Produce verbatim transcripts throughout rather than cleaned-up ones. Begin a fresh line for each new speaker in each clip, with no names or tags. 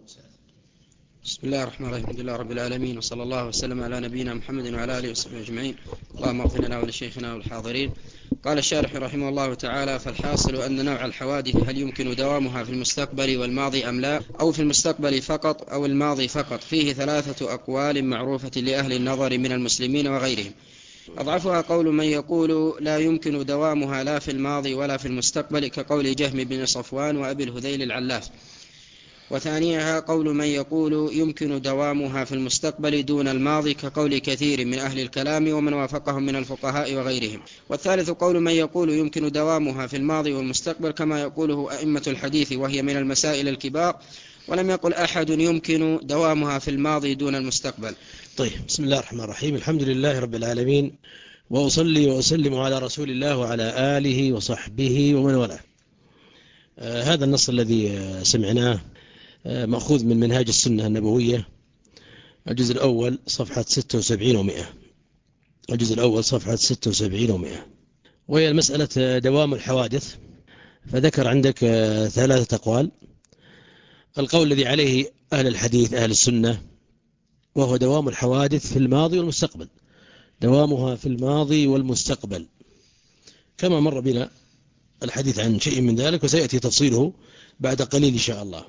بسم الله الرحمن الرحيم. الحمد لله رب العالمين، وصلى الله وسلم على نبينا محمد وعلى آله وصحبه أجمعين. اللهم اغفر لنا ولشيخنا والحاضرين. قال الشارح رحمه الله تعالى: فالحاصل أن نوع الحوادث هل يمكن دوامها في المستقبل والماضي أم لا، أو في المستقبل فقط أو الماضي فقط، فيه ثلاثة أقوال معروفة لأهل النظر من المسلمين وغيرهم. أضعفها قول من يقول لا يمكن دوامها لا في الماضي ولا في المستقبل، كقول جهم بن صفوان وأبي الهذيل العلاف. وثانيها قول من يقول يمكن دوامها في المستقبل دون الماضي، كقول كثير من أهل الكلام ومن وافقهم من الفقهاء وغيرهم. والثالث قول من يقول يمكن دوامها في الماضي والمستقبل، كما يقوله أئمة الحديث، وهي من المسائل الكبار، ولم يقل أحد يمكن دوامها في الماضي دون المستقبل.
طيب، بسم الله الرحمن الرحيم. الحمد لله رب العالمين، وأصلي وأسلم على رسول الله وعلى آله وصحبه ومن والاه. آه هذا النص الذي آه سمعناه آه مأخوذ من منهاج السنة النبوية، الجزء الأول صفحة ستة وسبعين ومئة الجزء الأول صفحة ستة وسبعين ومئة وهي المسألة دوام الحوادث. فذكر عندك آه ثلاثة أقوال. القول الذي عليه أهل الحديث أهل السنة وهو دوام الحوادث في الماضي والمستقبل، دوامها في الماضي والمستقبل، كما مر بنا الحديث عن شيء من ذلك، وسيأتي تفصيله بعد قليل إن شاء الله.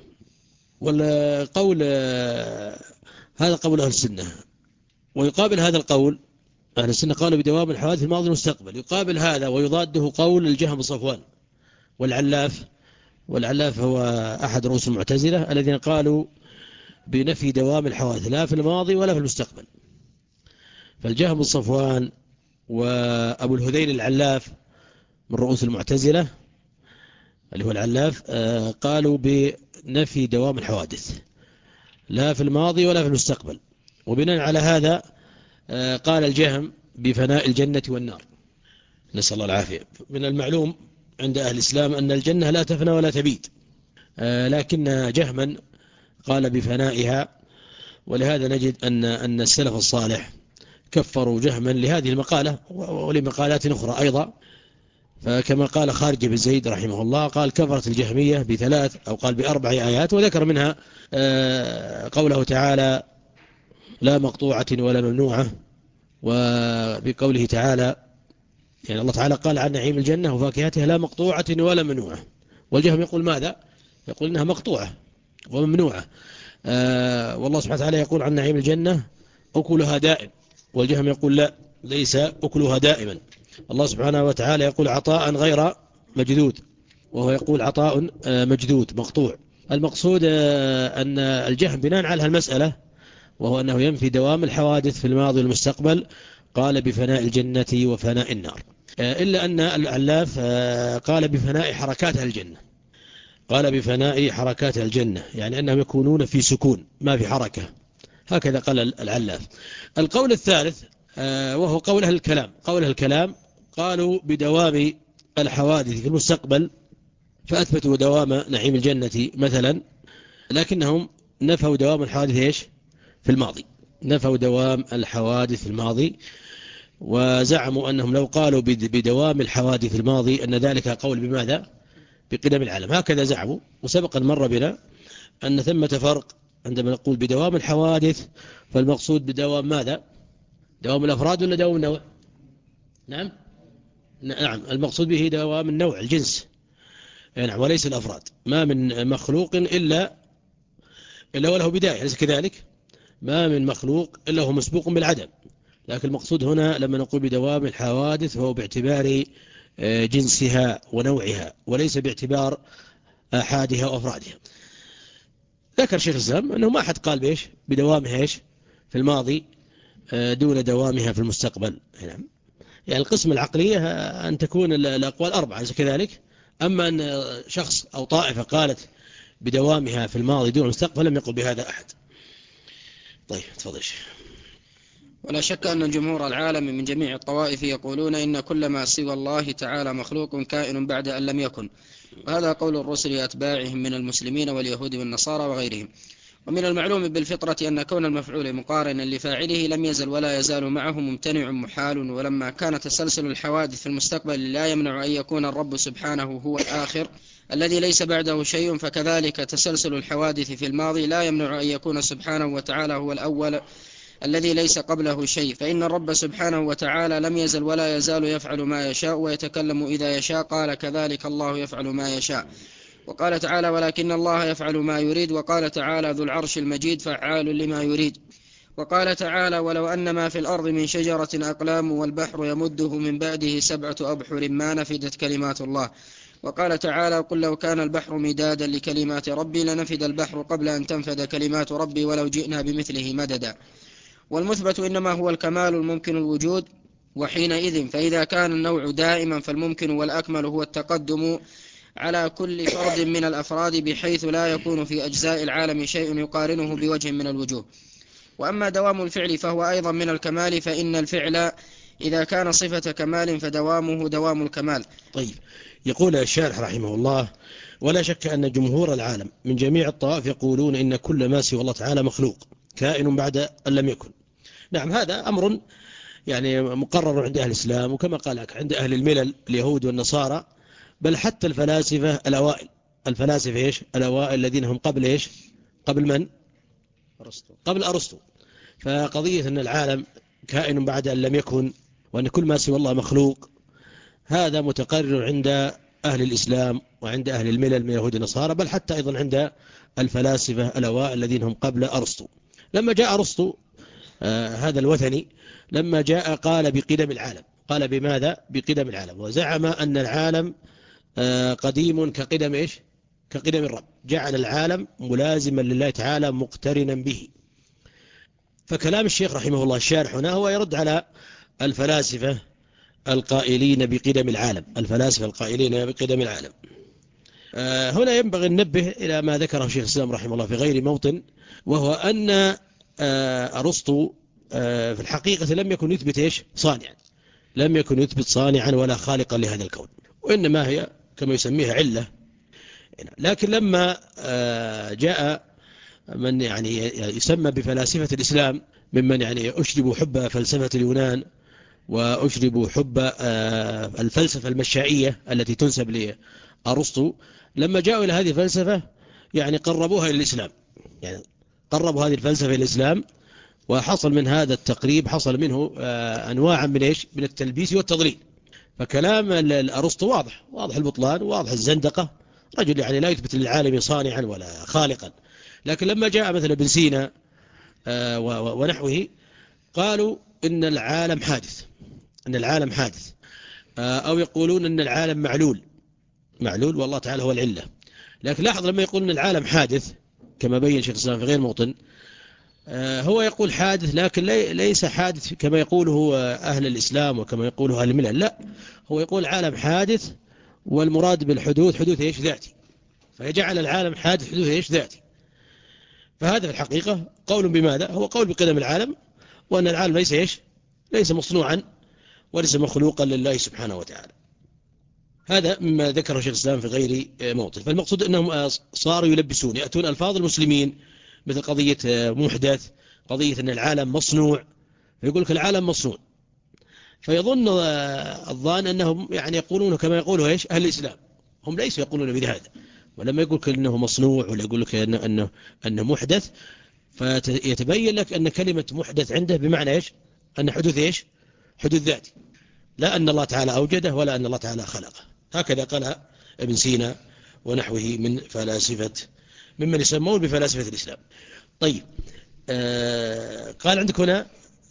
والقول هذا قول أهل السنة، ويقابل هذا القول أهل السنة قالوا بدوام الحوادث في الماضي والمستقبل. يقابل هذا ويضاده قول الجهم بن صفوان والعلاف. والعلاف هو أحد رؤوس المعتزلة الذين قالوا بنفي دوام الحوادث لا في الماضي ولا في المستقبل. فالجهم بن صفوان وأبو الهذيل العلاف من رؤوس المعتزلة اللي هو العلاف قالوا بنفي دوام الحوادث لا في الماضي ولا في المستقبل. وبناء على هذا قال الجهم بفناء الجنة والنار، نسأل الله العافية. من المعلوم عند أهل الإسلام أن الجنة لا تفنى ولا تبيد، لكن جهما قال بفنائها. ولهذا نجد أن أن السلف الصالح كفروا جهما لهذه المقالة ولمقالات أخرى أيضا. فكما قال خارج بن زيد رحمه الله، قال كفرت الجهمية بثلاث أو قال بأربع آيات، وذكر منها قوله تعالى لا مقطوعة ولا ممنوعة، وبقوله تعالى يعني الله تعالى قال عن نعيم الجنة وفاكهتها لا مقطوعة ولا ممنوعة، والجهم يقول ماذا؟ يقول إنها مقطوعة وممنوعة. والله سبحانه وتعالى يقول عن نعيم الجنة أكلها دائم، والجهم يقول لا، ليس أكلها دائما. الله سبحانه وتعالى يقول عطاء غير مجدود، وهو يقول عطاء مجدود مقطوع. المقصود أن الجهم بناء على المسألة، وهو أنه ينفي دوام الحوادث في الماضي والمستقبل، قال بفناء الجنة وفناء النار. إلا أن العلاف قال بفناء حركات الجنة، قال بفناء حركات الجنة، يعني أنهم يكونون في سكون ما في حركة، هكذا قال العلاف. القول الثالث وهو قول أهل الكلام، قول أهل الكلام قالوا بدوام الحوادث في المستقبل، فأثبتوا دوام نعيم الجنة مثلا، لكنهم نفوا دوام الحوادث إيش في الماضي، نفوا دوام الحوادث في الماضي، وزعموا أنهم لو قالوا بدوام الحوادث في الماضي أن ذلك قول بماذا؟ بقدم العالم، هكذا زعموا. وسبق مر بنا أن ثمة فرق عندما نقول بدوام الحوادث، فالمقصود بدوام ماذا؟ دوام الأفراد ولا دوام النوع؟ نعم نعم المقصود به دوام النوع الجنس، يعني وليس الأفراد. ما من مخلوق إلا إلا وله بداية، ليس كذلك؟ ما من مخلوق إلا هو مسبوق بالعدم. لكن المقصود هنا لما نقول بدوام الحوادث فهو باعتبار جنسها ونوعها، وليس باعتبار آحادها وأفرادها. ذكر شيخ الإسلام أنه ما أحد قال بإيش بدوامها إيش في الماضي دون دوامها في المستقبل. نعم، يعني القسم العقلية أن تكون الأقوال أربعة، ليس كذلك؟ أما أن شخص أو طائفة قالت بدوامها في الماضي دون المستقبل لم يقل بهذا أحد. طيب تفضل.
ولا شك أن جمهور العالم من جميع الطوائف يقولون إن كل ما سوى الله تعالى مخلوق كائن بعد أن لم يكن، وهذا قول الرسل أتباعهم من المسلمين واليهود والنصارى وغيرهم. ومن المعلوم بالفطرة أن كون المفعول مقارنا لفاعله لم يزل ولا يزال معه ممتنع محال. ولما كان تسلسل الحوادث في المستقبل لا يمنع أن يكون الرب سبحانه هو الآخر الذي ليس بعده شيء، فكذلك تسلسل الحوادث في الماضي لا يمنع أن يكون سبحانه وتعالى هو الأول الذي ليس قبله شيء، فإن الرب سبحانه وتعالى لم يزل ولا يزال يفعل ما يشاء ويتكلم إذا يشاء، قال كذلك الله يفعل ما يشاء. وقال تعالى ولكن الله يفعل ما يريد. وقال تعالى ذو العرش المجيد فعال لما يريد. وقال تعالى ولو أن ما في الأرض من شجرة أقلام والبحر يمده من بعده سبعة أبحر ما نفدت كلمات الله. وقال تعالى قل لو كان البحر مدادا لكلمات ربي لنفد البحر قبل أن تنفد كلمات ربي ولو جئنا بمثله مددا. والمثبت إنما هو الكمال الممكن الوجود، وحينئذ فإذا كان النوع دائما فالممكن والأكمل هو التقدم على كل فرد من الأفراد بحيث لا يكون في أجزاء العالم شيء يقارنه بوجه من الوجوه. وأما دوام الفعل فهو أيضا من الكمال، فإن الفعل إذا كان صفة كمال فدوامه دوام الكمال.
طيب، يقول الشارح رحمه الله ولا شك أن جمهور العالم من جميع الطوائف يقولون إن كل ما سوى الله تعالى مخلوق كائن بعد أن لم يكن. نعم، هذا أمر يعني مقرر عند أهل الإسلام، وكما قال لك عند أهل الملل اليهود والنصارى، بل حتى الفلاسفة الأوائل الفلاسفة إيش الأوائل الذين هم قبل إيش قبل من أرسطو. قبل أرسطو. فقضية أن العالم كائن بعد أن لم يكن وأن كل ما سوى الله مخلوق، هذا متقرر عند أهل الإسلام وعند أهل الملل من يهود النصارى، بل حتى أيضا عند الفلاسفة الأوائل الذين هم قبل أرسطو. لما جاء أرسطو آه هذا الوثني، لما جاء قال بقدم العالم. قال بماذا؟ بقدم العالم، وزعم أن العالم آه قديم كقدم إيش كقدم الرب، جعل العالم ملازما لله تعالى مقترنا به. فكلام الشيخ رحمه الله الشارح هنا هو يرد على الفلاسفة القائلين بقدم العالم الفلاسفة القائلين بقدم العالم. آه هنا ينبغي ننبه إلى ما ذكره شيخ الإسلام رحمه الله في غير موطن، وهو أن آه أرسطو آه في الحقيقة لم يكن يثبت إيش صانعا لم يكن يثبت صانعا ولا خالقا لهذا الكون، وإنما هي كما يسميها علة. لكن لما آه جاء من يعني يسمى بفلاسفة الإسلام ممن يعني أشربوا حب فلسفة اليونان وأشربوا حب الفلسفة المشائية التي تنسب لأرسطو، لما جاءوا إلى هذه الفلسفة يعني قربوها إلى الإسلام، يعني قربوا هذه الفلسفة إلى الإسلام، وحصل من هذا التقريب حصل منه أنواع من إيش من التلبيس والتضليل. فكلام الأرسطو واضح واضح البطلان واضح الزندقة، رجل يعني لا يثبت للعالم صانعا ولا خالقا. لكن لما جاء مثلا ابن سينا ونحوه قالوا إن العالم حادث أن العالم حادث أو يقولون أن العالم معلول معلول والله تعالى هو العلة. لكن لاحظ لما يقول أن العالم حادث كما بين شيخ الإسلام في غير موطن، هو يقول حادث لكن ليس حادث كما يقوله أهل الإسلام وكما يقوله أهل الملل، لا، هو يقول العالم حادث والمراد بالحدوث حدوث إيش ذاتي، فيجعل العالم حادث حدوث إيش ذاتي. فهذا في الحقيقة قول بماذا؟ هو قول بقدم العالم، وأن العالم ليس إيش ليس مصنوعا وليس مخلوقا لله سبحانه وتعالى. هذا مما ذكره شيخ الإسلام في غير موطن. فالمقصود أنهم صاروا يلبسون يأتون ألفاظ المسلمين مثل قضية محدث، قضية أن العالم مصنوع، فيقول لك العالم مصنوع، فيظن الظان أنهم يعني يقولون كما يقولوا إيش أهل الإسلام، هم ليسوا يقولون بهذا. ولما يقول لك أنه مصنوع ولا يقول لك أنه, أنه, أنه محدث، فيتبين لك أن كلمة محدث عنده بمعنى إيش أن حدوث إيش حدوث ذاتي، لا أن الله تعالى أوجده ولا أن الله تعالى خلقه. هكذا قال ابن سينا ونحوه من فلاسفة ممن يسمون بفلاسفة الإسلام. طيب، آه قال عندك هنا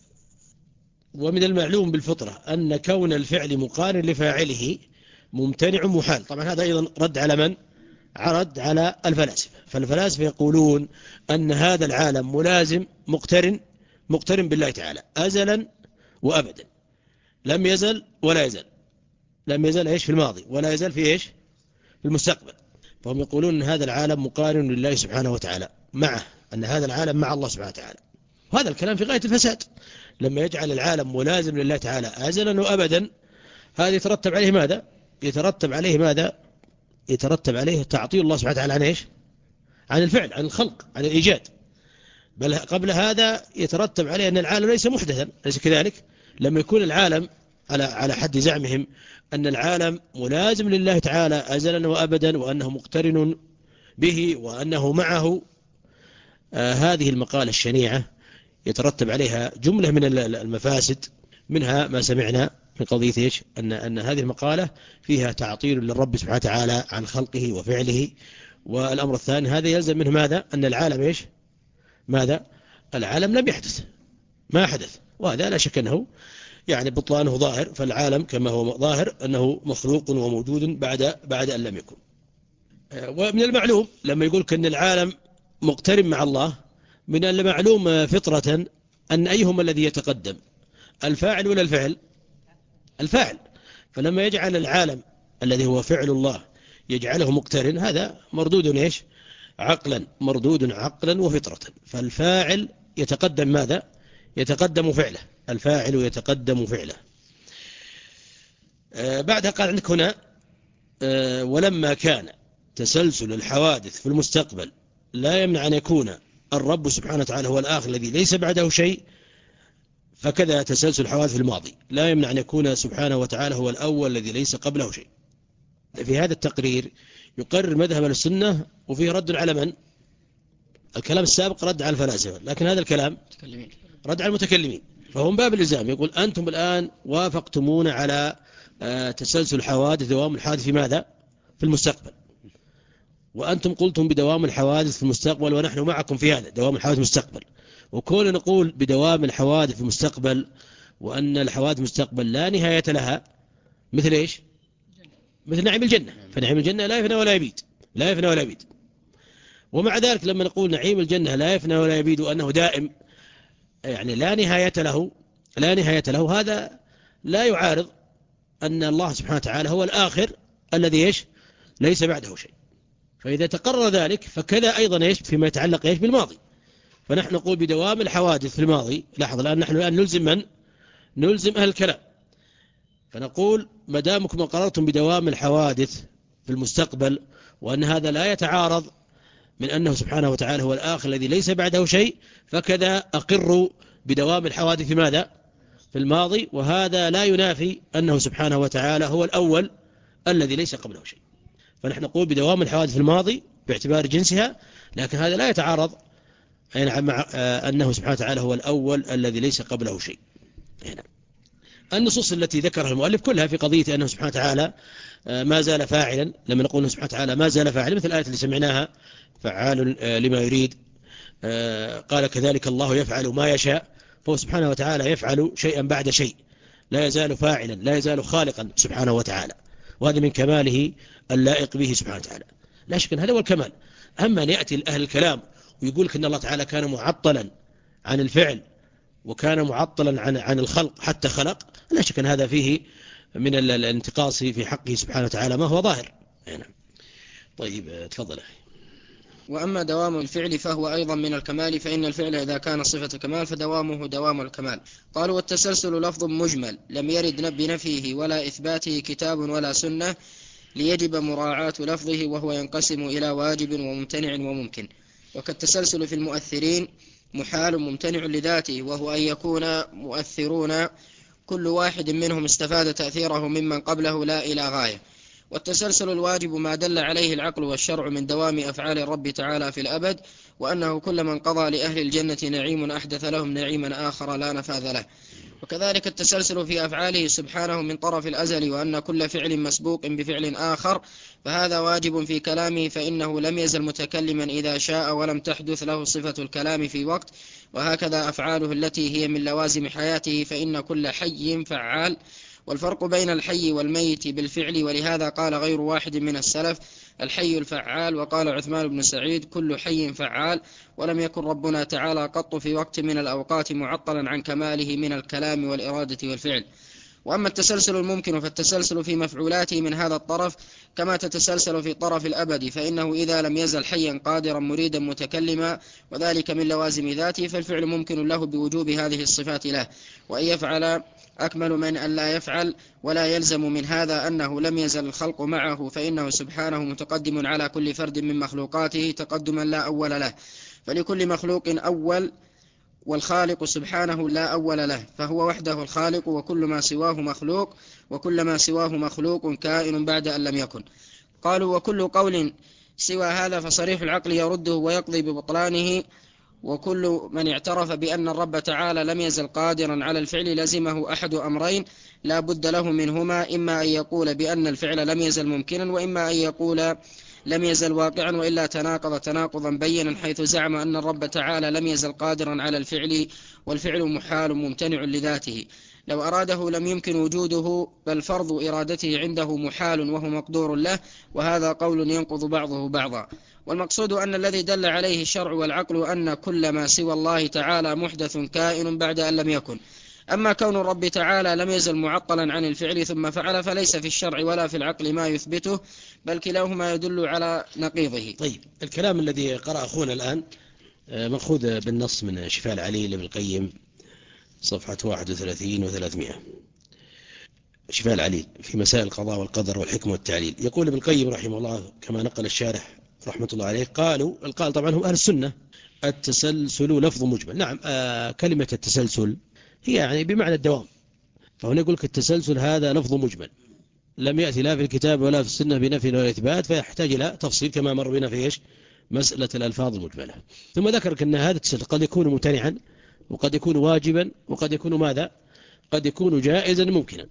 ومن المعلوم بالفطرة أن كون الفعل مقارن لفاعله ممتنع محال. طبعا هذا أيضا رد على من؟ رد على الفلاسفة. فالفلاسفة يقولون أن هذا العالم ملازم مقترن مقترن بالله تعالى أزلا وأبدا، لم يزل ولا يزل لم يزل إيش في الماضي ولا يزل في إيش في المستقبل. فهم يقولون أن هذا العالم مقارن لله سبحانه وتعالى، معه أن هذا العالم مع الله سبحانه وتعالى. وهذا الكلام في غاية الفساد، لما يجعل العالم ملازم لله تعالى أزلا وأبدا، هذا يترتب عليه ماذا؟ يترتب عليه ماذا؟ يترتب عليه تعطيل الله سبحانه وتعالى عن إيش؟ عن الفعل، عن الخلق، عن الإيجاد. بل قبل هذا يترتب عليه أن العالم ليس محدثا، ليس كذلك؟ لما يكون العالم على على حد زعمهم أن العالم ملازم لله تعالى أزلا وأبدا، وأنه مقترن به، وأنه معه. آه هذه المقالة الشنيعة يترتب عليها جملة من المفاسد، منها ما سمعنا من قضية إيش؟ أن أن هذه المقالة فيها تعطيل للرب سبحانه وتعالى عن خلقه وفعله. والأمر الثاني، هذا يلزم منه ماذا؟ أن العالم إيش؟ ماذا؟ العالم لم يحدث، ما حدث، وهذا لا شك أنه يعني بطلانه ظاهر. فالعالم كما هو ظاهر أنه مخلوق وموجود بعد بعد أن لم يكن. ومن المعلوم لما يقول أن العالم مقترن مع الله، من المعلوم فطرة أن أيهما الذي يتقدم، الفاعل ولا الفعل؟ الفاعل. فلما يجعل العالم الذي هو فعل الله يجعله مقترن، هذا مردود إيش؟ عقلا، مردود عقلا وفطرة. فالفاعل يتقدم ماذا؟ يتقدم فعله، الفاعل يتقدم فعله. آه بعدها قال عندك هنا آه ولما كان تسلسل الحوادث في المستقبل لا يمنع أن يكون الرب سبحانه وتعالى هو الآخر الذي ليس بعده شيء، فكذا تسلسل الحوادث في الماضي لا يمنع أن يكون سبحانه وتعالى هو الأول الذي ليس قبله شيء. في هذا التقرير يقرر مذهب السنة، وفيه رد على من؟ الكلام السابق رد على الفلاسفة، لكن هذا الكلام رد على المتكلمين. فهم باب الإلزام، يقول أنتم الآن وافقتمون على تسلسل الحوادث، دوام الحوادث في ماذا؟ في المستقبل، وأنتم قلتم بدوام الحوادث في المستقبل، ونحن معكم في هذا دوام الحوادث في المستقبل. وكون نقول بدوام الحوادث في المستقبل وأن الحوادث المستقبل لا نهاية لها، مثل إيش؟ مثل نعيم الجنة. فنعيم الجنة لا يفنى ولا يبيد، لا يفنى ولا يبيد. ومع ذلك لما نقول نعيم الجنة لا يفنى ولا يبيد وأنه دائم، يعني لا نهاية له، لا نهاية له، هذا لا يعارض أن الله سبحانه وتعالى هو الآخر الذي إيش؟ ليس بعده شيء. فإذا تقرر ذلك فكذا أيضا إيش؟ فيما يتعلق إيش؟ بالماضي. فنحن نقول بدوام الحوادث في الماضي. لاحظ الآن نحن الآن نلزم من؟ نلزم أهل الكلام. فنقول ما دامكم قررتم بدوام الحوادث في المستقبل، وأن هذا لا يتعارض من أنه سبحانه وتعالى هو الآخر الذي ليس بعده شيء، فكذا أقروا بدوام الحوادث في ماذا؟ في الماضي. وهذا لا ينافي أنه سبحانه وتعالى هو الأول الذي ليس قبله شيء. فنحن نقول بدوام الحوادث في الماضي باعتبار جنسها، لكن هذا لا يتعارض مع أنه سبحانه وتعالى هو الأول الذي ليس قبله شيء. هنا النصوص التي ذكرها المؤلف كلها في قضية أنه سبحانه وتعالى ما زال فاعلا. لما نقول أنه سبحانه وتعالى ما زال فاعلا، مثل الآية اللي سمعناها فعال لما يريد، قال كذلك الله يفعل ما يشاء. فهو سبحانه وتعالى يفعل شيئا بعد شيء، لا يزال فاعلا، لا يزال خالقا سبحانه وتعالى. وهذا من كماله اللائق به سبحانه وتعالى، لا شك أن هذا هو الكمال. أما أن يأتي أهل الكلام ويقول لك أن الله تعالى كان معطلا عن الفعل وكان معطلا عن عن الخلق حتى خلق، لا شك أن هذا فيه من الانتقاص في حقه سبحانه وتعالى ما هو ظاهر. يعني طيب تفضل.
وأما دوام الفعل فهو أيضا من الكمال، فإن الفعل إذا كان صفة كمال فدوامه دوام الكمال. قالوا والتسلسل لفظ مجمل لم يرد بنفيه ولا إثباته كتاب ولا سنة، ليجب مراعاة لفظه، وهو ينقسم إلى واجب وممتنع وممكن. وكالتسلسل في المؤثرين محال ممتنع لذاته، وهو أن يكون مؤثرون كل واحد منهم استفاد تأثيره ممن قبله لا إلى غاية. والتسلسل الواجب ما دل عليه العقل والشرع من دوام أفعال الرب تعالى في الأبد، وأنه كل من قضى لأهل الجنة نعيم أحدث لهم نعيما آخر لا نفاذ له. وكذلك التسلسل في أفعاله سبحانه من طرف الأزل، وأن كل فعل مسبوق بفعل آخر، فهذا واجب في كلامه، فإنه لم يزل متكلما إذا شاء ولم تحدث له صفة الكلام في وقت. وهكذا أفعاله التي هي من لوازم حياته، فإن كل حي فعال. والفرق بين الحي والميت بالفعل، ولهذا قال غير واحد من السلف الحي الفعال، وقال عثمان بن سعيد كل حي فعال. ولم يكن ربنا تعالى قط في وقت من الأوقات معطلا عن كماله من الكلام والإرادة والفعل. وأما التسلسل الممكن فالتسلسل في مفعولاته من هذا الطرف كما تتسلسل في طرف الأبد، فإنه إذا لم يزل حيا قادرا مريدا متكلما وذلك من لوازم ذاته، فالفعل ممكن له بوجوب هذه الصفات له. وأن يفعل أكمل من أن لا يفعل، ولا يلزم من هذا أنه لم يزل الخلق معه، فإنه سبحانه متقدم على كل فرد من مخلوقاته تقدما لا أول له، فلكل مخلوق أول والخالق سبحانه لا أول له، فهو وحده الخالق، وكل ما سواه مخلوق، وكل ما سواه مخلوق كائن بعد أن لم يكن. قالوا: وكل قول سوى هذا فصريح العقل يرده ويقضي ببطلانه، وكل من اعترف بأن الرب تعالى لم يزل قادرا على الفعل لزمه أحد أمرين لا بد له منهما: إما أن يقول بأن الفعل لم يزل ممكنا، وإما أن يقول لم يزل واقعا، وإلا تناقض تناقضا بينا، حيث زعم أن الرب تعالى لم يزل قادرا على الفعل، والفعل محال ممتنع لذاته، لو أراده لم يمكن وجوده، بل فرض إرادته عنده محال وهو مقدور له، وهذا قول ينقض بعضه بعضا. والمقصود أن الذي دل عليه الشرع والعقل أن كل ما سوى الله تعالى محدث كائن بعد أن لم يكن. أما كون الرب تعالى لم يزل معطلا عن الفعل ثم فعل، فليس في الشرع ولا في العقل ما يثبته، بل كلاهما يدل على نقيضه.
طيب، الكلام الذي قرأ أخونا الآن مأخوذ بالنص من شفاء العليل لابن القيم، صفحة واحد وثلاثين وثلاثمائة، شفاء العليل في مسائل القضاء والقدر والحكم والتعليل. يقول ابن القيم رحمه الله كما نقل الشارح رحمة الله عليه، قالوا القال طبعا هم أهل السنة: التسلسل لفظ مجمل. نعم، آه كلمة التسلسل هي يعني بمعنى الدوام، فهنا يقول لك التسلسل هذا لفظ مجمل لم يأتي لا في الكتاب ولا في السنة بنفي ولا إثبات، فيحتاج إلى تفصيل كما مر بنا في إيش مسألة الألفاظ المجملة. ثم ذكر أن هذا التسلسل قد يكون ممتنعا، وقد يكون واجبا، وقد يكون ماذا؟ قد يكون جائزا ممكنا.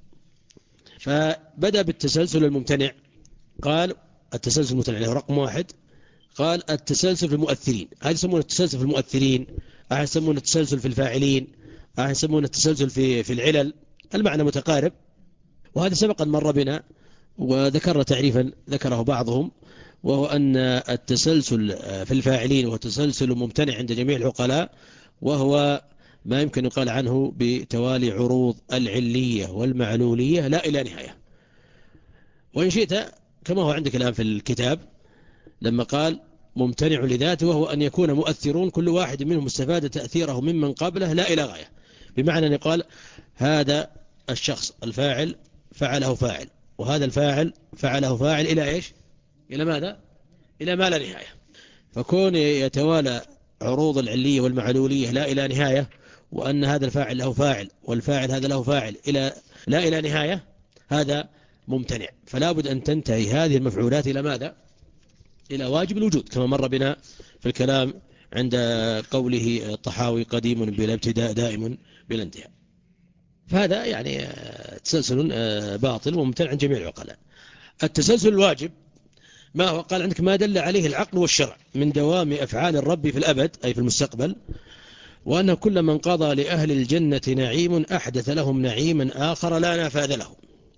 فبدأ بالتسلسل الممتنع، قال التسلسل الممتنع له رقم واحد، قال التسلسل في المؤثرين. هذا يسمونه التسلسل في المؤثرين، أحد يسمونه التسلسل في الفاعلين، أحد يسمونه التسلسل في في العلل، المعنى متقارب. وهذا سبقا مر بنا وذكرنا تعريفا ذكره بعضهم، وهو أن التسلسل في الفاعلين هو تسلسل ممتنع عند جميع العقلاء، وهو ما يمكن يقال عنه بتوالي عروض العلية والمعلولية لا إلى نهاية. وإن شئت كما هو عندك الآن في الكتاب لما قال ممتنع لذاته، وهو أن يكون مؤثرون كل واحد منهم استفاد تأثيره ممن قبله لا إلى غاية، بمعنى أن يقال هذا الشخص الفاعل فعله فاعل، وهذا الفاعل فعله فاعل إلى إيش؟ إلى ماذا؟ إلى ما لا نهاية. فكون يتوالى عروض العلية والمعلولية لا إلى نهاية، وأن هذا الفاعل له فاعل والفاعل هذا له فاعل إلى لا إلى نهاية، هذا ممتنع. فلا بد أن تنتهي هذه المفعولات إلى ماذا؟ إلى واجب الوجود، كما مر بنا في الكلام عند قوله الطحاوي قديم بلا ابتداء دائم بلا انتهاء. فهذا يعني تسلسل باطل وممتنع عن جميع العقلاء. التسلسل الواجب ما هو؟ قال عندك ما دل عليه العقل والشرع من دوام أفعال الرب في الأبد أي في المستقبل، وأن كل من قضى لأهل الجنة نعيم أحدث لهم نعيما آخر لا نافذ له.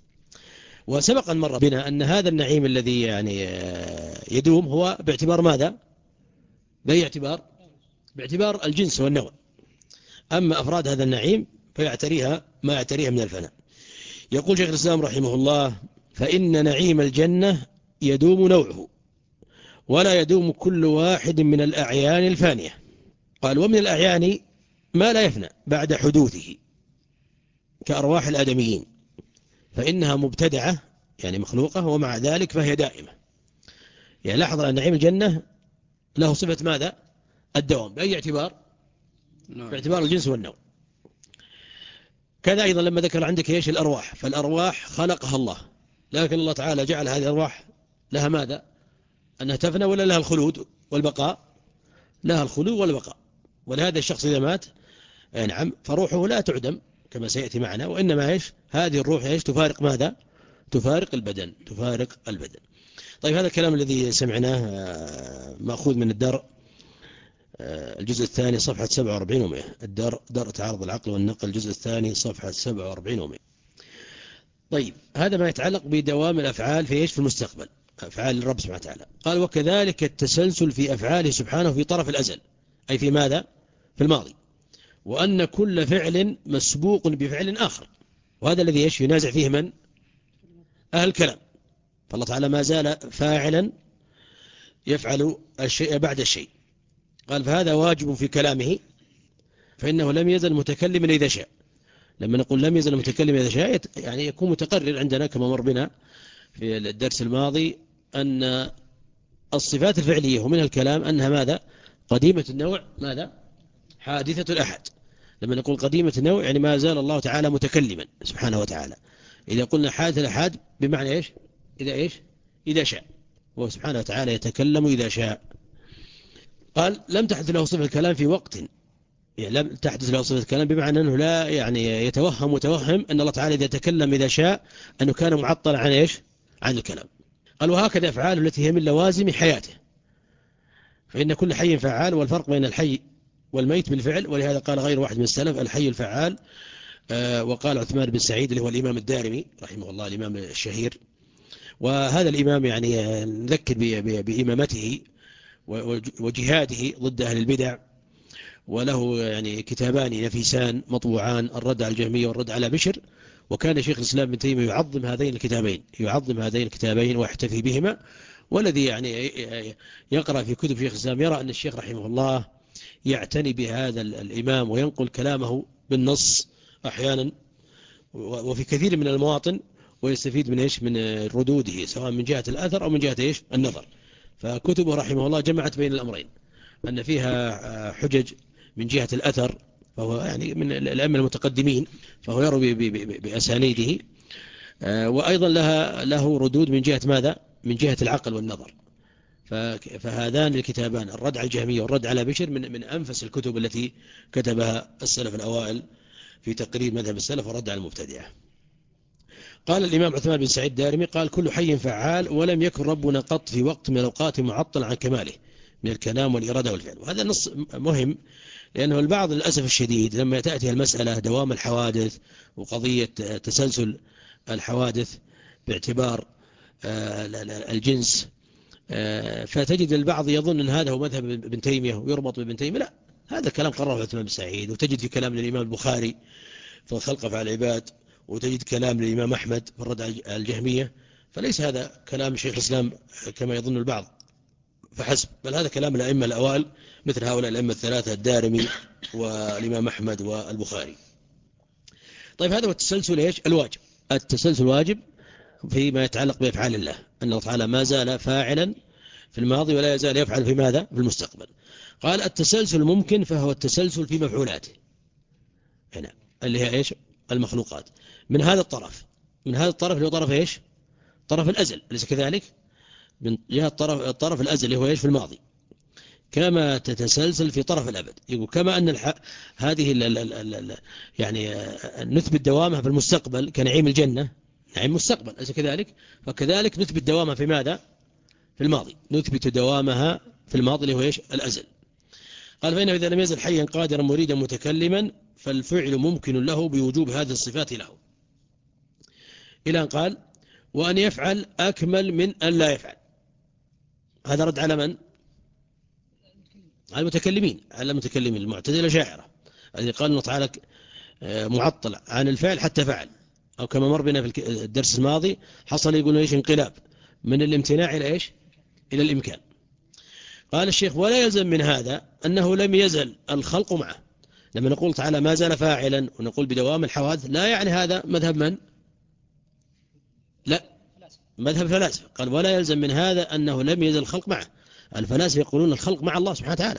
وسبقا مر بنا أن هذا النعيم الذي يعني يدوم هو باعتبار ماذا؟ بأي اعتبار؟ باعتبار الجنس والنوع. أما أفراد هذا النعيم فيعتريها ما يعتريها من الفناء. يقول شيخ الإسلام رحمه الله: فإن نعيم الجنة يدوم نوعه، ولا يدوم كل واحد من الأعيان الفانية. قال: ومن الأعيان ما لا يفنى بعد حدوثه كأرواح الآدميين، فإنها مبتدعة يعني مخلوقة، ومع ذلك فهي دائمة. يعني لاحظ أن نعيم الجنة له صفة ماذا؟ الدوام. بأي اعتبار؟ باعتبار الجنس والنوع. كذا أيضا لما ذكر عندك إيش الأرواح، فالأرواح خلقها الله، لكن الله تعالى جعل هذه الأرواح لها ماذا؟ أنها تفنى ولا لها الخلود والبقاء؟ لها الخلود والبقاء. ولهذا الشخص إذا مات نعم فروحه لا تعدم كما سيأتي معنا، وإنما إيش؟ هذه الروح إيش؟ تفارق ماذا؟ تفارق البدن، تفارق البدن. طيب، هذا الكلام الذي سمعناه مأخوذ من الدرء الجزء الثاني صفحة سبعة وأربعين ومئة، الدرء درء تعارض العقل والنقل الجزء الثاني صفحة سبعة وأربعين ومئة. طيب، هذا ما يتعلق بدوام الأفعال في إيش؟ في المستقبل، أفعال الرب سبحانه وتعالى. قال: وكذلك التسلسل في أفعاله سبحانه في طرف الأزل أي في ماذا؟ في الماضي، وأن كل فعل مسبوق بفعل آخر. وهذا الذي إيش؟ ينازع فيه من؟ أهل الكلام. فالله تعالى ما زال فاعلا يفعل الشيء بعد الشيء. قال: فهذا واجب في كلامه، فإنه لم يزل متكلما إذا شاء. لما نقول لم يزل متكلما إذا شاء يعني يكون متقرر عندنا كما مر بنا في الدرس الماضي أن الصفات الفعلية ومنها الكلام أنها ماذا؟ قديمة النوع، ماذا؟ حادثة الأحد. لما نقول قديمة النوع يعني ما زال الله تعالى متكلما سبحانه وتعالى. إذا قلنا حادث الأحاد بمعنى إيش؟ إذا إيش؟ إذا شاء، هو سبحانه وتعالى يتكلم إذا شاء. قال لم تحدث له صفة الكلام في وقت، يعني لم تحدث له صفة الكلام بمعنى أنه لا يعني يتوهم متوهم أن الله تعالى إذا تكلم إذا شاء أنه كان معطلا عن إيش؟ عن الكلام. قال وهكذا أفعاله التي هي من لوازم حياته، فإن كل حي فعال، والفرق بين الحي والميت بالفعل. ولهذا قال غير واحد من السلف الحي الفعال. آه وقال عثمان بن سعيد اللي هو الإمام الدارمي رحمه الله الإمام الشهير، وهذا الإمام يعني نذكر بإمامته وجهاده ضد أهل البدع، وله يعني كتابان نفيسان مطبوعان، الرد على الجهمية والرد على بشر. وكان شيخ الإسلام ابن تيمية يعظم هذين الكتابين يعظم هذين الكتابين ويحتفي بهما. والذي يعني يقرأ في كتب شيخ الإسلام يرى أن الشيخ رحمه الله يعتني بهذا الإمام وينقل كلامه بالنص أحيانا وفي كثير من المواطن، ويستفيد من إيش؟ من ردوده سواء من جهة الأثر أو من جهة إيش؟ النظر. فكتبه رحمه الله جمعت بين الأمرين، أن فيها حجج من جهة الأثر، فهو يعني من الأئمة المتقدمين، فهو يروي بأسانيده، وأيضا لها له ردود من جهة ماذا؟ من جهة العقل والنظر. فهذان الكتابان الرد على الجهمية والرد على بشر من من أنفس الكتب التي كتبها السلف الأوائل في تقرير مذهب السلف والرد على المبتدعة. قال الإمام عثمان بن سعيد الدارمي قال كل حي فعال، ولم يكن ربنا قط في وقت من الأوقات معطل عن كماله من الكلام والإرادة والفعل. وهذا نص مهم، لأنه البعض للأسف الشديد لما تأتي المسألة دوام الحوادث وقضية تسلسل الحوادث باعتبار الجنس، فتجد البعض يظن أن هذا هو مذهب ابن تيمية ويربط بابن تيمية. لا، هذا كلام قرره عثمان بن سعيد، وتجد في كلام للإمام البخاري في الخلق على العباد، وتجد كلام للإمام أحمد في الرد على الجهمية. فليس هذا كلام شيخ الإسلام كما يظن البعض فحسب، بل هذا كلام الأئمة الأوائل مثل هؤلاء الأئمة الثلاثة الدارمي والإمام أحمد والبخاري. طيب هذا هو التسلسل إيش؟ الواجب. التسلسل واجب فيما يتعلق بأفعال الله، أن الله تعالى ما زال فاعلا في الماضي ولا يزال يفعل في ماذا؟ في المستقبل. قال التسلسل ممكن، فهو التسلسل في مفعولاته هنا اللي هي إيش؟ المخلوقات. من هذا الطرف من هذا الطرف اللي هو طرف إيش؟ طرف الأزل، أليس كذلك؟ من جهة الطرف, الطرف الأزل اللي هو إيش؟ في الماضي، كما تتسلسل في طرف الأبد. يقول كما أن الح... هذه ال ال ال ال يعني نثبت دوامها في المستقبل كنعيم الجنة، نعيم مستقبل، أليس كذلك؟ فكذلك نثبت دوامها في ماذا؟ في الماضي، نثبت دوامها في الماضي اللي هو إيش؟ الأزل. قال فإنه إذا لم يزل حيا قادرا مريدا متكلما فالفعل ممكن له بوجوب هذه الصفات له، إلى أن قال وأن يفعل أكمل من أن لا يفعل. هذا رد على من؟ على المتكلمين، على المتكلمين المعتزلة شاعرة الذي قال الله تعالى معطل عن الفعل حتى فعل، أو كما مر بنا في الدرس الماضي حصل يقولون إيش؟ انقلاب من الامتناع إلى إيش؟ إلى الإمكان. قال الشيخ ولا يلزم من هذا أنه لم يزل الخلق معه. لما نقول تعالى ما زال فاعلا ونقول بدوام الحوادث، لا يعني هذا مذهب من؟ لا، مذهب فلاسفة. قال ولا يلزم من هذا أنه لم يزل الخلق معه. الفلاسفة يقولون الخلق مع الله سبحانه وتعالى،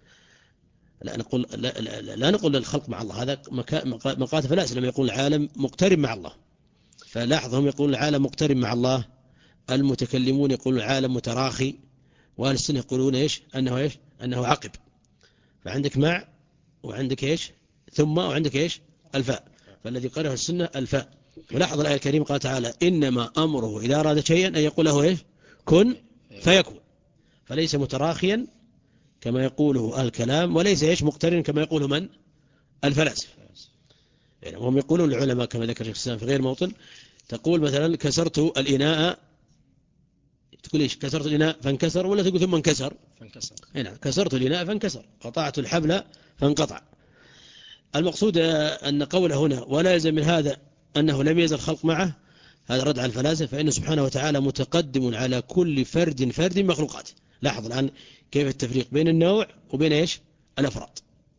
لا نقول لا, لا, لا, لا نقول الخلق مع الله، هذا مقات فلاسفة لما يقول العالم مقترب مع الله. فلاحظهم يقولون العالم مقترب مع الله، المتكلمون يقولون العالم متراخي، وأهل السنة يقولون إيش؟ أنه إيش؟ أنه عقب. فعندك مع وعندك إيش؟ ثم وعندك إيش؟ الفاء. فالذي قرأه السنة الفاء. ولاحظ الآية الكريمة قال تعالى إنما أمره إذا أراد شيئا أن يقول له إيش؟ كن فيكون. فليس متراخيا كما يقوله أهل الكلام، وليس إيش؟ مقترن كما يقوله من؟ الفلاسفة. يعني هم يقولون العلماء كما ذكر الشيخ الإسلام في غير موطن، تقول مثلا كسرت الإناء، تقول إيش؟ كسرت الإناء فانكسر، ولا تقول ثم انكسر؟
فانكسر.
هنا كسرت الإناء فانكسر، قطعت الحبل فانقطع. المقصود أن قوله هنا ولا يلزم من هذا أنه لم يزل الخلق معه، هذا رد على الفلاسفة، فإنه سبحانه وتعالى متقدم على كل فرد فرد من مخلوقاته. لاحظ الآن كيف التفريق بين النوع وبين إيش؟ الأفراد.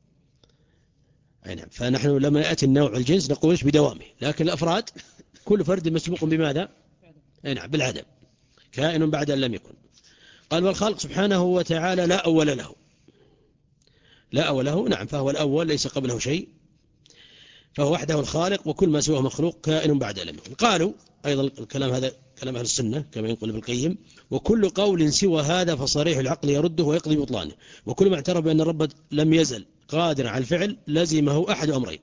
نعم. فنحن لما يأتي النوع والجنس نقول إيش؟ بدوامه، لكن الأفراد كل فرد مسبوق بماذا؟ نعم، بالعدم، كائن بعد أن لم يكن. قال والخلق سبحانه وتعالى لا أول له. لا أول له، نعم، فهو الأول ليس قبله شيء، فهو وحده الخالق وكل ما سواه مخلوق كائن بعد لم يكن. قالوا أيضا الكلام هذا كلام أهل السنة كما يقول ابن القيم: وكل قول سوى هذا فصريح العقل يرده ويقضي بطلانه، وكل ما اعترف بأن الرب لم يزل قادرا على الفعل لزمه أحد أمرين.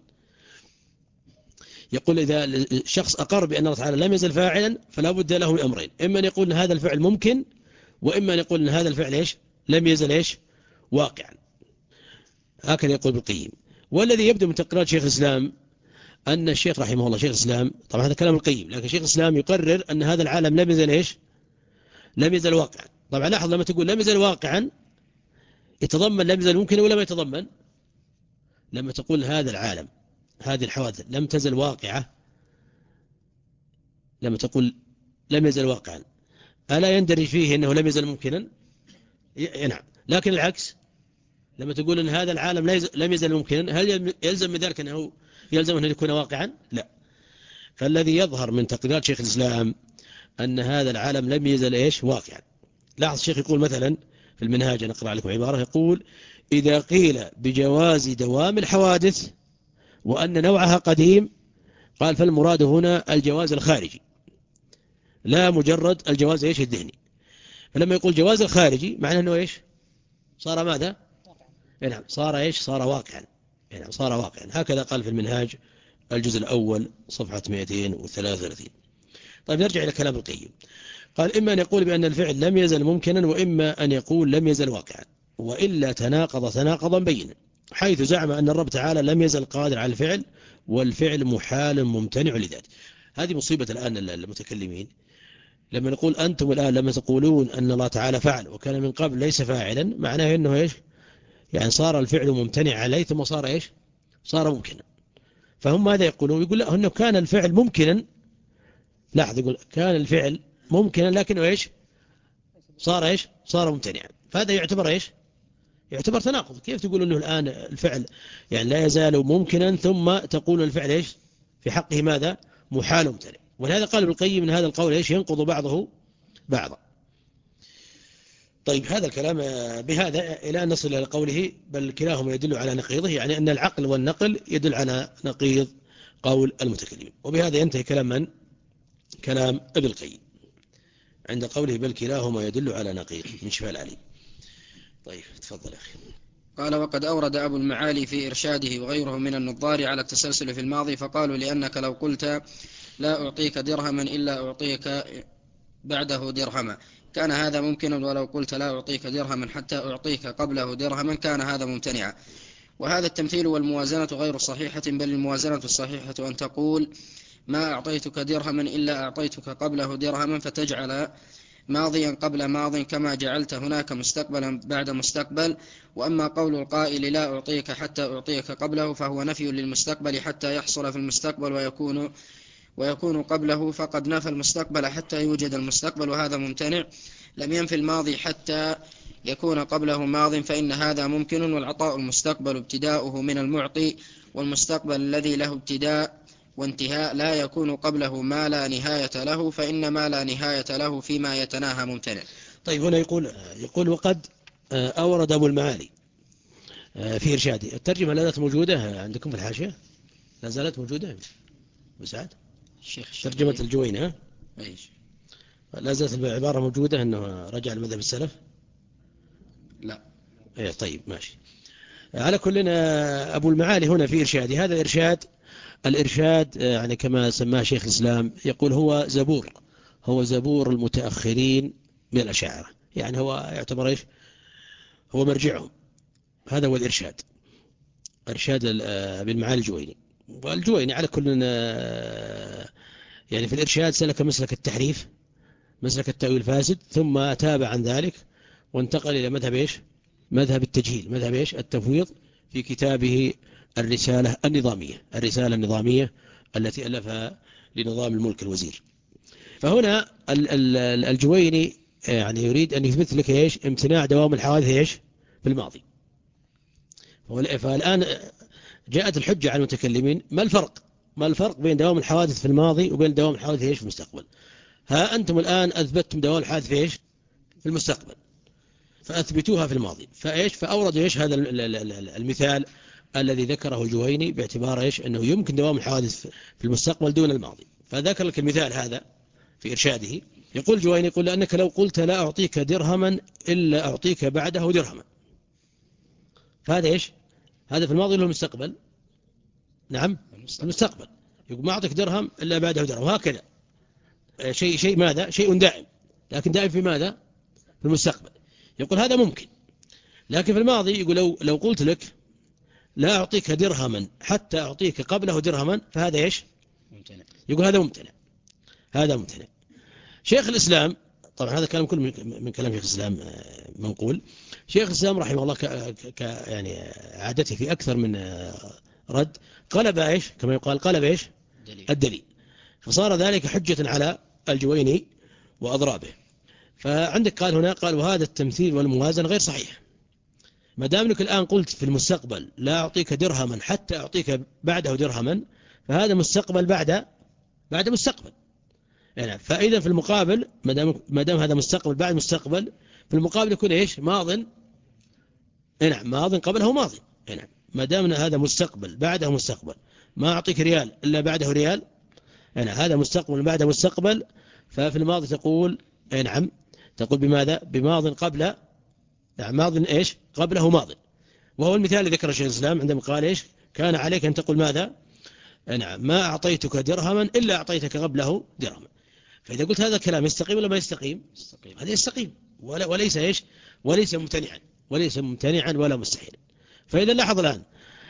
يقول إذا الشخص أقر بأن الله تعالى لم يزل فاعلا فلا بد له من أمرين: إما أن يقول أن هذا الفعل ممكن، وإما أن يقول أن هذا الفعل إيش لم يزل إيش واقعا. هكذا يقول ابن القيم. والذي يبدو من تقرير شيخ الإسلام أن الشيخ رحمه الله، شيخ الإسلام، طبعا هذا كلام القيم، لكن شيخ الإسلام يقرر أن هذا العالم لم يزل إيش لم يزل واقعا. طبعا لاحظ لما تقول لم يزل واقعا يتضمن لم يزل ممكن ولا ما يتضمن؟ لما تقول هذا العالم هذه الحوادث لم تزل واقعة، لما تقول لم يزل واقعا ألا يندرج فيه أنه لم يزل ممكنا؟ نعم. لكن العكس لما تقول أن هذا العالم لم يزل ممكنا، هل يلزم من ذلك أنه يلزم أن يكون واقعا؟ لا. فالذي يظهر من تقريرات شيخ الإسلام أن هذا العالم لم يزل إيش واقعا. لاحظ الشيخ يقول مثلا في المنهاج، نقرأ عليكم عبارة، يقول: إذا قيل بجواز دوام الحوادث وأن نوعها قديم، قال فالمراد هنا الجواز الخارجي لا مجرد الجواز إيش الذهني. فلما يقول جواز الخارجي معناه أنه إيش صار ماذا؟ نعم صار إيش صار واقعا. نعم صار واقعا. هكذا قال في المنهاج الجزء الأول صفحة مئتين وثلاثة وثلاثين. طيب نرجع إلى كلام القيم. قال: إما أن يقول بأن الفعل لم يزل ممكنا، وإما أن يقول لم يزل واقعا، وإلا تناقض تناقضا بينا، حيث زعم أن الرب تعالى لم يزل قادر على الفعل والفعل محال ممتنع لذاته. هذه مصيبة الآن المتكلمين، لما نقول أنتم الآن لما تقولون أن الله تعالى فعل وكان من قبل ليس فاعلا، معناه أنه إيش يعني صار الفعل ممتنع عليه ثم صار إيش صار ممكنا. فهم ماذا يقولون؟ يقول لا، أنه كان الفعل ممكنا. لاحظ يقول كان الفعل ممكنا لكنه إيش صار إيش صار ممتنعا. فهذا يعتبر إيش يعتبر تناقض. كيف تقول أنه الآن الفعل يعني لا يزال ممكنا ثم تقول الفعل إيش في حقه ماذا محال ممتنع؟ ولهذا قال ابن القيم من هذا القول إيش ينقض بعضه بعضا. طيب هذا الكلام بهذا إلى أن نصل إلى قوله: بل كلاهما يدل على نقيضه، يعني أن العقل والنقل يدل على نقيض قول المتكلمين. وبهذا ينتهي كلام من؟ كلام ابن القيم عند قوله بل كلاهما يدل على نقيض من شفاء العليم. طيب تفضل أخي.
قال: وقد أورد أبو المعالي في إرشاده وغيره من النظار على التسلسل في الماضي، فقالوا لأنك لو قلت لا أعطيك درهما إلا أعطيك بعده درهما كان هذا ممكنا، ولو قلت لا أعطيك درهما حتى أعطيك قبله درهما كان هذا ممتنعا. وهذا التمثيل والموازنة غير صحيحة، بل الموازنة الصحيحة أن تقول ما أعطيتك درهما إلا أعطيتك قبله درهما، فتجعل ماضيا قبل ماض كما جعلت هناك مستقبلا بعد مستقبل. وأما قول القائل لا أعطيك حتى أعطيك قبله فهو نفي للمستقبل حتى يحصل في المستقبل ويكون ويكون قبله، فقد نفى المستقبل حتى يوجد المستقبل وهذا ممتنع. لم ينفي الماضي حتى يكون قبله ماض، فإن هذا ممكن. والعطاء المستقبل ابتداؤه من المعطي، والمستقبل الذي له ابتداء وانتهاء لا يكون قبله ما لا نهاية له، فإن ما لا نهاية له فيما يتناهى ممتنع.
طيب هنا يقول يقول وقد أورد أبو المعالي في إرشاده. الترجمة لا زالت موجودة عندكم في الحاشية؟ لا زالت موجودة مساعد ترجمة الجويني؟
ايش
لا زالت العبارة موجودة أنه رجع المذهب السلف؟
لا.
ايه طيب ماشي. على كل أبو المعالي هنا في إرشاده، هذا الإرشاد الإرشاد يعني كما سماه شيخ الإسلام، يقول هو زبور هو زبور المتأخرين من الأشاعرة، يعني هو يعتبر إيش هو مرجعهم. هذا هو الإرشاد، إرشاد ابن معالي الجويني. والجويني على كل يعني في الإرشاد سلك مسلك التحريف، مسلك التأويل الفاسد، ثم تاب عن ذلك وانتقل إلى مذهب إيش مذهب التجهيل، مذهب إيش التفويض، في كتابه الرسالة النظامية الرسالة النظامية التي ألفها لنظام الملك الوزير. فهنا الجويني يعني يريد أن يثبت لك إيش امتناع دوام الحوادث إيش في الماضي. فالآن جاءت الحجة على المتكلمين، ما الفرق ما الفرق بين دوام الحوادث في الماضي وبين دوام الحوادث إيش في المستقبل؟ ها أنتم الآن أثبتتم دوام الحوادث في إيش في المستقبل، فأثبتوها في الماضي، فإيش فأوردوا إيش هذا المثال الذي ذكره الجويني باعتبار إيش أنه يمكن دوام الحوادث في المستقبل دون الماضي. فذكر لك المثال هذا في إرشاده. يقول الجويني يقول لأنك لو قلت لا أعطيك درهما إلا أعطيك بعده درهما، فهذا إيش؟ هذا في الماضي ولا المستقبل؟ نعم في المستقبل. يقول ما أعطيك درهم إلا بعده درهم، وهكذا شيء شيء ماذا؟ شيء دائم، لكن دائم في ماذا؟ في المستقبل. يقول هذا ممكن، لكن في الماضي يقول لو لو قلت لك لا أعطيك درهما حتى أعطيك قبله درهما، فهذا إيش؟ ممتنع. يقول هذا ممتنع، هذا ممتنع. شيخ الإسلام، طبعا هذا كلام كله من كلام شيخ الإسلام منقول. شيخ الإسلام رحمه الله ك ك يعني عادته في أكثر من رد قلب إيش كما يقال، قلب إيش دليل. الدليل، فصار ذلك حجة على الجويني وأضرابه. فعندك قال هنا قال وهذا التمثيل والموازنة غير صحيح. ما دام لك الآن قلت في المستقبل لا أعطيك درهما حتى أعطيك بعده درهما، فهذا مستقبل بعد بعد مستقبل يعني. فإذا في المقابل ما دام ما دام هذا مستقبل بعد مستقبل، في المقابل يكون إيش؟ ماض. نعم ماض قبله ماضي. نعم ما دام هذا مستقبل بعده مستقبل، ما أعطيك ريال إلا بعده ريال، يعني هذا مستقبل بعده مستقبل. ففي الماضي تقول نعم تقول بماذا؟ بماض قبل، يعني ماض إيش؟ قبله ماض. وهو المثال اللي ذكره شيخ الإسلام عندما قال إيش؟ كان عليك أن تقول ماذا؟ نعم ما أعطيتك درهما إلا أعطيتك قبله درهما. فإذا قلت هذا الكلام يستقيم ولا ما يستقيم؟ يستقيم. هذا يستقيم ولا وليس إيش؟ وليس ممتنعا، وليس ممتنعا ولا مستحيلا. فإذا لاحظ الآن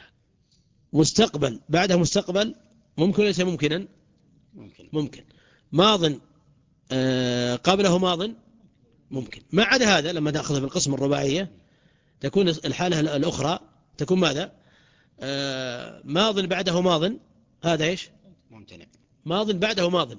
مستقبل بعده مستقبل ممكن ليس ممكنا؟ ممكن. ممكن. ماض آه قبله ماض ممكن. ما عدا هذا لما تأخذ في القسم الرباعية تكون الحالة الأخرى تكون ماذا؟ آه ماض بعده ماض، هذا إيش؟ ممتنع. ماض بعده ماض،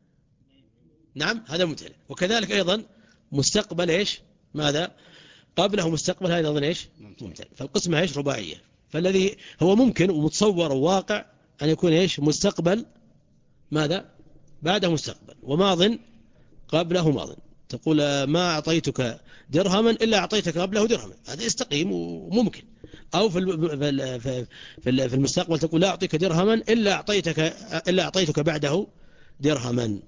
نعم هذا ممتنع. وكذلك أيضا مستقبل إيش؟ ماذا؟ قبله مستقبل، هذا أيضا إيش؟ ممتنع. فالقسمة إيش؟ رباعية. فالذي هو ممكن ومتصور وواقع أن يكون إيش؟ مستقبل ماذا؟ بعده مستقبل، وماض قبله ماض. تقول ما أعطيتك درهما إلا أعطيتك قبله درهما، هذا يستقيم وممكن. أو في في المستقبل تقول لا أعطيك درهما إلا أعطيتك إلا أعطيتك بعده درهما.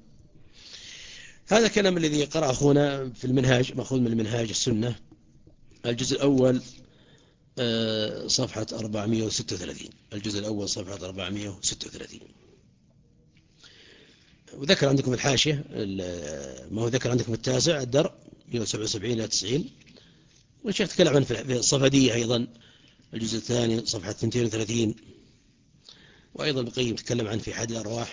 هذا كلام الذي قرأ أخونا في المنهاج، مأخوذ من المنهاج السنة الجزء الأول صفحة أربعمائة وستة وثلاثين. الجزء الأول صفحة أربعمائة وستة وثلاثين. وذكر عندكم الحاشية، ما هو ذكر عندكم التاسع الدرء مئة وسبعة وسبعين إلى تسعين. والشيخ تكلم عن في الصفدية أيضا الجزء الثاني صفحة اثنين وثلاثين. وأيضا القيم تكلم عن في حد الأرواح.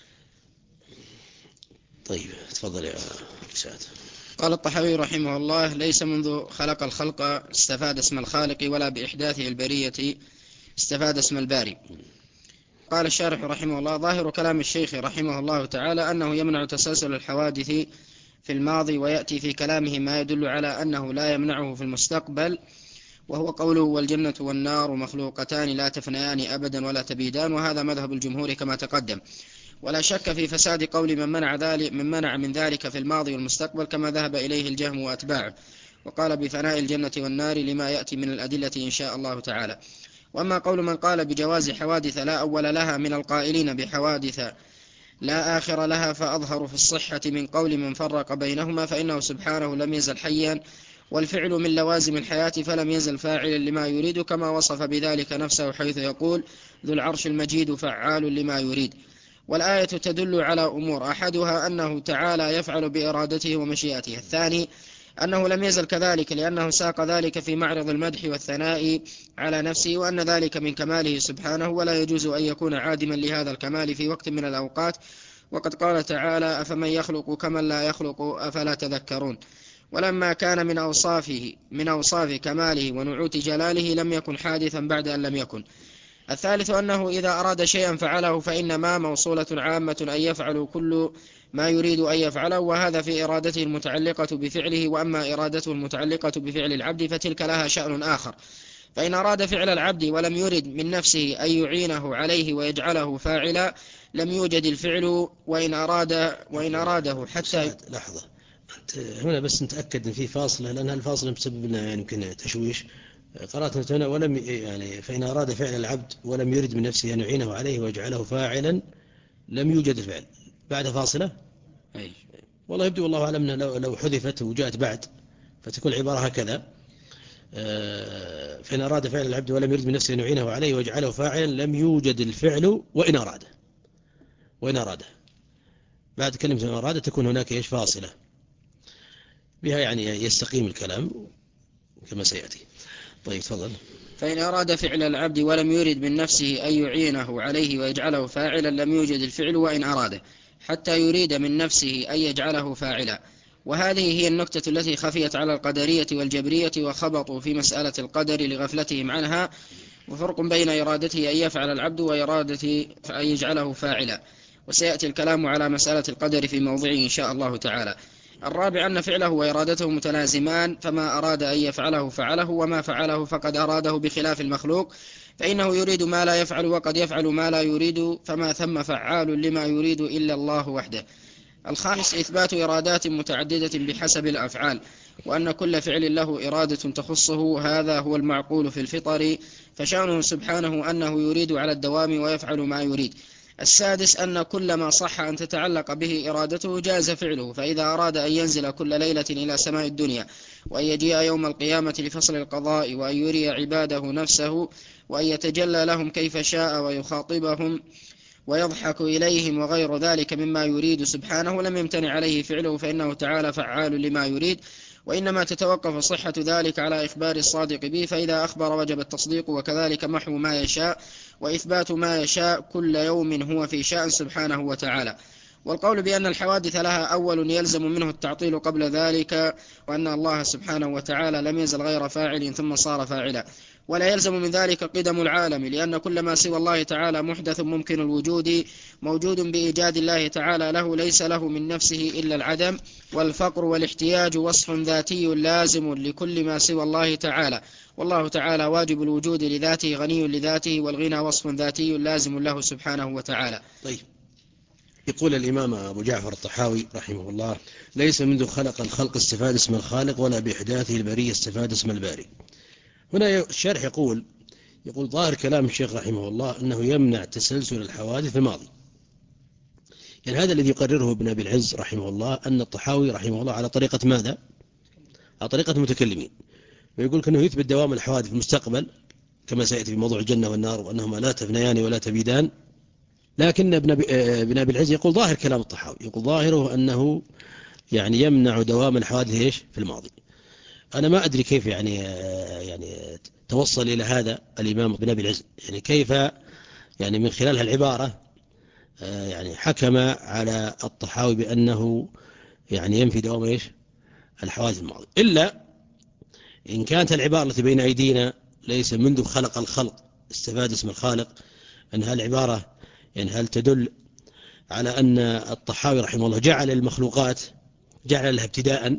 طيب تفضل يا سعد.
قال الطحاوي رحمه الله ليس منذ خلق الخلق استفاد اسم الخالق، ولا بإحداثه البرية استفاد اسم الباري. قال الشارح رحمه الله ظاهر كلام الشيخ رحمه الله تعالى أنه يمنع تسلسل الحوادث في الماضي، ويأتي في كلامه ما يدل على أنه لا يمنعه في المستقبل، وهو قوله والجنة والنار مخلوقتان لا تفنيان أبدا ولا تبيدان، وهذا مذهب الجمهور كما تقدم. ولا شك في فساد قول من منع, ذلك من منع من ذلك في الماضي والمستقبل كما ذهب إليه الجهم وأتباعه، وقال بفناء الجنة والنار لما يأتي من الأدلة إن شاء الله تعالى. وأما قول من قال بجواز حوادث لا أول لها من القائلين بحوادث لا آخر لها فأظهر في الصحة من قول من فرق بينهما، فإنه سبحانه لم يزل حيا، والفعل من لوازم الحياة فلم يزل فاعلا لما يريد، كما وصف بذلك نفسه حيث يقول ذو العرش المجيد فعال لما يريد. والآية تدل على أمور، أحدها أنه تعالى يفعل بإرادته ومشيئته، الثاني أنه لم يزل كذلك لأنه ساق ذلك في معرض المدح والثناء على نفسه، وأن ذلك من كماله سبحانه، ولا يجوز أن يكون عادما لهذا الكمال في وقت من الأوقات. وقد قال تعالى أفمن يخلق كمن لا يخلق أفلا تذكرون. ولما كان من أوصافه من أوصاف كماله ونعوت جلاله لم يكن حادثا بعد أن لم يكن. الثالث أنه إذا أراد شيئا فعله فإنما موصولة عامة أن يفعل كل ما يريد أن يفعله، وهذا في إرادته المتعلقة بفعله. وأما إرادته المتعلقة بفعل العبد فتلك لها شأن آخر، فإن أراد فعل العبد ولم يرد من نفسه أن يعينه عليه ويجعله فاعلا لم يوجد الفعل، وإن أراد وإن أراده حتى.
لحظة هنا بس نتأكد أن في فاصلة، لأن الفاصلة بسبب لنا يمكن تشويش، قرأت هنا ولم يعني فإن أراد فعل العبد ولم يرد من نفسه أن يعينه عليه ويجعله فاعلا لم يوجد الفعل بعد فاصلة.
أي.
والله يبدو والله أعلم لو لو حذفت وجاءت بعد فتكون العبارة هكذا: فإن أراد فعل العبد ولم يرد من نفسه أن يعينه عليه ويجعله فاعلا لم يوجد الفعل وإن أراده. وإن أراده بعد كلمة إن أراده تكون هناك إيش فاصلة بها يعني يستقيم الكلام كما سيأتي. طيب تفضل.
فإن أراد فعل العبد ولم يرد من نفسه أن يعينه عليه ويجعله فاعلا لم يوجد الفعل وإن أراده، حتى يريد من نفسه أن يجعله فاعلا. وهذه هي النكتة التي خفيت على القدرية والجبرية وخبطوا في مسألة القدر لغفلتهم عنها. وفرق بين إرادته أن يفعل العبد وإرادته أن يجعله فاعلا، وسيأتي الكلام على مسألة القدر في موضعه إن شاء الله تعالى. الرابع أن فعله وإرادته متلازمان، فما أراد أن يفعله فعله، وما فعله فقد أراده بخلاف المخلوق، فإنه يريد ما لا يفعل وقد يفعل ما لا يريد، فما ثم فعال لما يريد إلا الله وحده. الخامس إثبات إرادات متعددة بحسب الأفعال، وأن كل فعل له إرادة تخصه، هذا هو المعقول في الفطر، فشأنه سبحانه أنه يريد على الدوام ويفعل ما يريد. السادس أن كل ما صح أن تتعلق به إرادته جاز فعله، فإذا أراد أن ينزل كل ليلة إلى سماء الدنيا، وأن يجيء يوم القيامة لفصل القضاء، وأن يري عباده نفسه، وأن يتجلى لهم كيف شاء ويخاطبهم ويضحك إليهم وغير ذلك مما يريد سبحانه، لم يمتنع عليه فعله، فإنه تعالى فعال لما يريد. وإنما تتوقف صحة ذلك على إخبار الصادق به، فإذا أخبر وجب التصديق، وكذلك محو ما يشاء وإثبات ما يشاء، كل يوم هو في شأن سبحانه وتعالى. والقول بأن الحوادث لها أول يلزم منه التعطيل قبل ذلك، وأن الله سبحانه وتعالى لم يزل غير فاعل ثم صار فاعلا. ولا يلزم من ذلك قدم العالم، لأن كل ما سوى الله تعالى محدث ممكن الوجود، موجود بإيجاد الله تعالى له، ليس له من نفسه إلا العدم. والفقر والاحتياج وصف ذاتي لازم لكل ما سوى الله تعالى، والله تعالى واجب الوجود لذاته غني لذاته، والغنى وصف ذاتي لازم له سبحانه وتعالى.
طيب، يقول الإمام أبو جعفر الطحاوي رحمه الله: ليس منذ خلق الخلق استفاد اسم الخالق، ولا بإحداثه البرية استفاد اسم الباري. هنا الشارح يقول يقول ظاهر كلام الشيخ رحمه الله أنه يمنع تسلسل الحوادث في الماضي. يعني هذا الذي يقرره ابن أبي العز رحمه الله، أن الطحاوي رحمه الله على طريقة ماذا؟ على طريقة المتكلمين، ويقول أنه يثبت دوام الحوادث في المستقبل كما سيأتي في موضوع الجنة والنار، وأنهما لا تفنيان ولا تبيدان. لكن ابن أبي العز يقول ظاهر كلام الطحاوي، يقول ظاهره أنه يعني يمنع دوام الحوادث إيش في الماضي. أنا ما أدري كيف يعني يعني توصل إلى هذا الإمام ابن أبي العز، يعني كيف يعني من خلال هالعبارة يعني حكم على الطحاوي بأنه يعني ينفي دوام إيش الحوادث الماضي، إلا إن كانت العبارة التي بين أيدينا ليس منذ خلق الخلق استفاد اسم الخالق، أن هالعبارة يعني هل تدل على أن الطحاوي رحمه الله جعل المخلوقات جعل لها ابتداء؟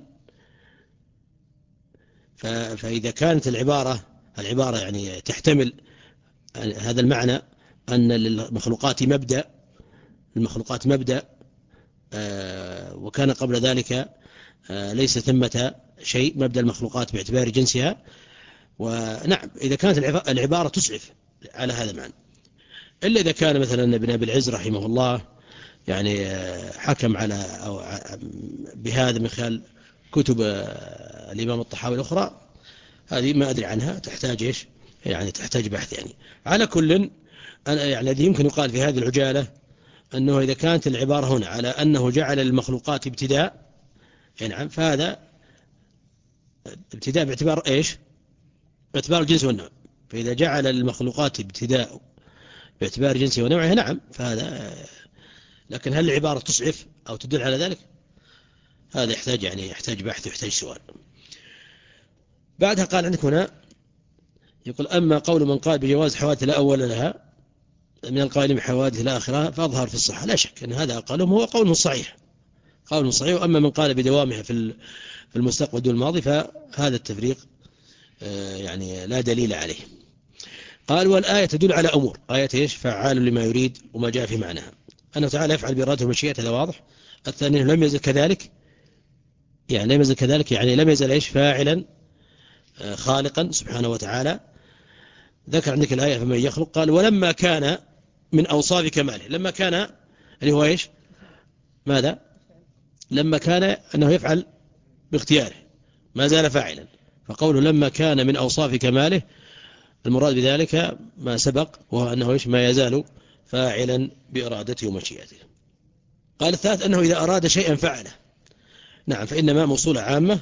فإذا كانت العبارة العبارة يعني تحتمل هذا المعنى أن للمخلوقات مبدأ المخلوقات مبدأ وكان قبل ذلك ليس ثمة شيء، مبدأ المخلوقات باعتبار جنسها. ونعم إذا كانت العبارة تسعف على هذا المعنى، إلا إذا كان مثلا ابن أبي العز رحمه الله يعني حكم على أو بهذا من خلال كتب الإمام الطحاوي الأخرى، هذه ما أدري عنها، تحتاج إيش يعني تحتاج بحث. يعني على كل أنا يعني الذي يمكن يقال في هذه العجالة أنه إذا كانت العبارة هنا على أنه جعل المخلوقات ابتداء، نعم فهذا ابتداء باعتبار إيش باعتبار الجنس والنوع. فإذا جعل المخلوقات ابتداء باعتبار جنسه ونوعه، نعم فهذا. لكن هل العبارة تسعف أو تدل على ذلك؟ هذا يحتاج يعني يحتاج بحث ويحتاج سؤال. بعدها قال عندك هنا يقول: أما قول من قال بجواز حوادث لا أول لها من القائلين بحوادث لا آخرها فأظهر في الصحة. لا شك أن هذا قالهم هو قول صحيح قول صحيح وأما من قال بدوامها في في المستقبل دون الماضي فهذا التفريق يعني لا دليل عليه. قال: والآية تدل على أمور. آية إيش؟ فعال لما يريد وما جاء في معناها، أنه تعالى يفعل بإرادته ومشيئته، هذا واضح. الثاني لم يزل كذلك، يعني لم يزل كذلك يعني لم يزل إيش فاعلا خالقا سبحانه وتعالى. ذكر عندك الآية فمن يخلق، قال ولما كان من أوصاف كماله، لما كان اللي هو إيش؟ ماذا؟ لما كان أنه يفعل باختياره ما زال فاعلا، فقوله لما كان من أوصاف كماله المراد بذلك ما سبق، وهو أنه إيش؟ ما يزال فاعلا بإرادته ومشيئته. قال الثالث أنه إذا أراد شيئا فعله. نعم، فإنما موصولة عامة.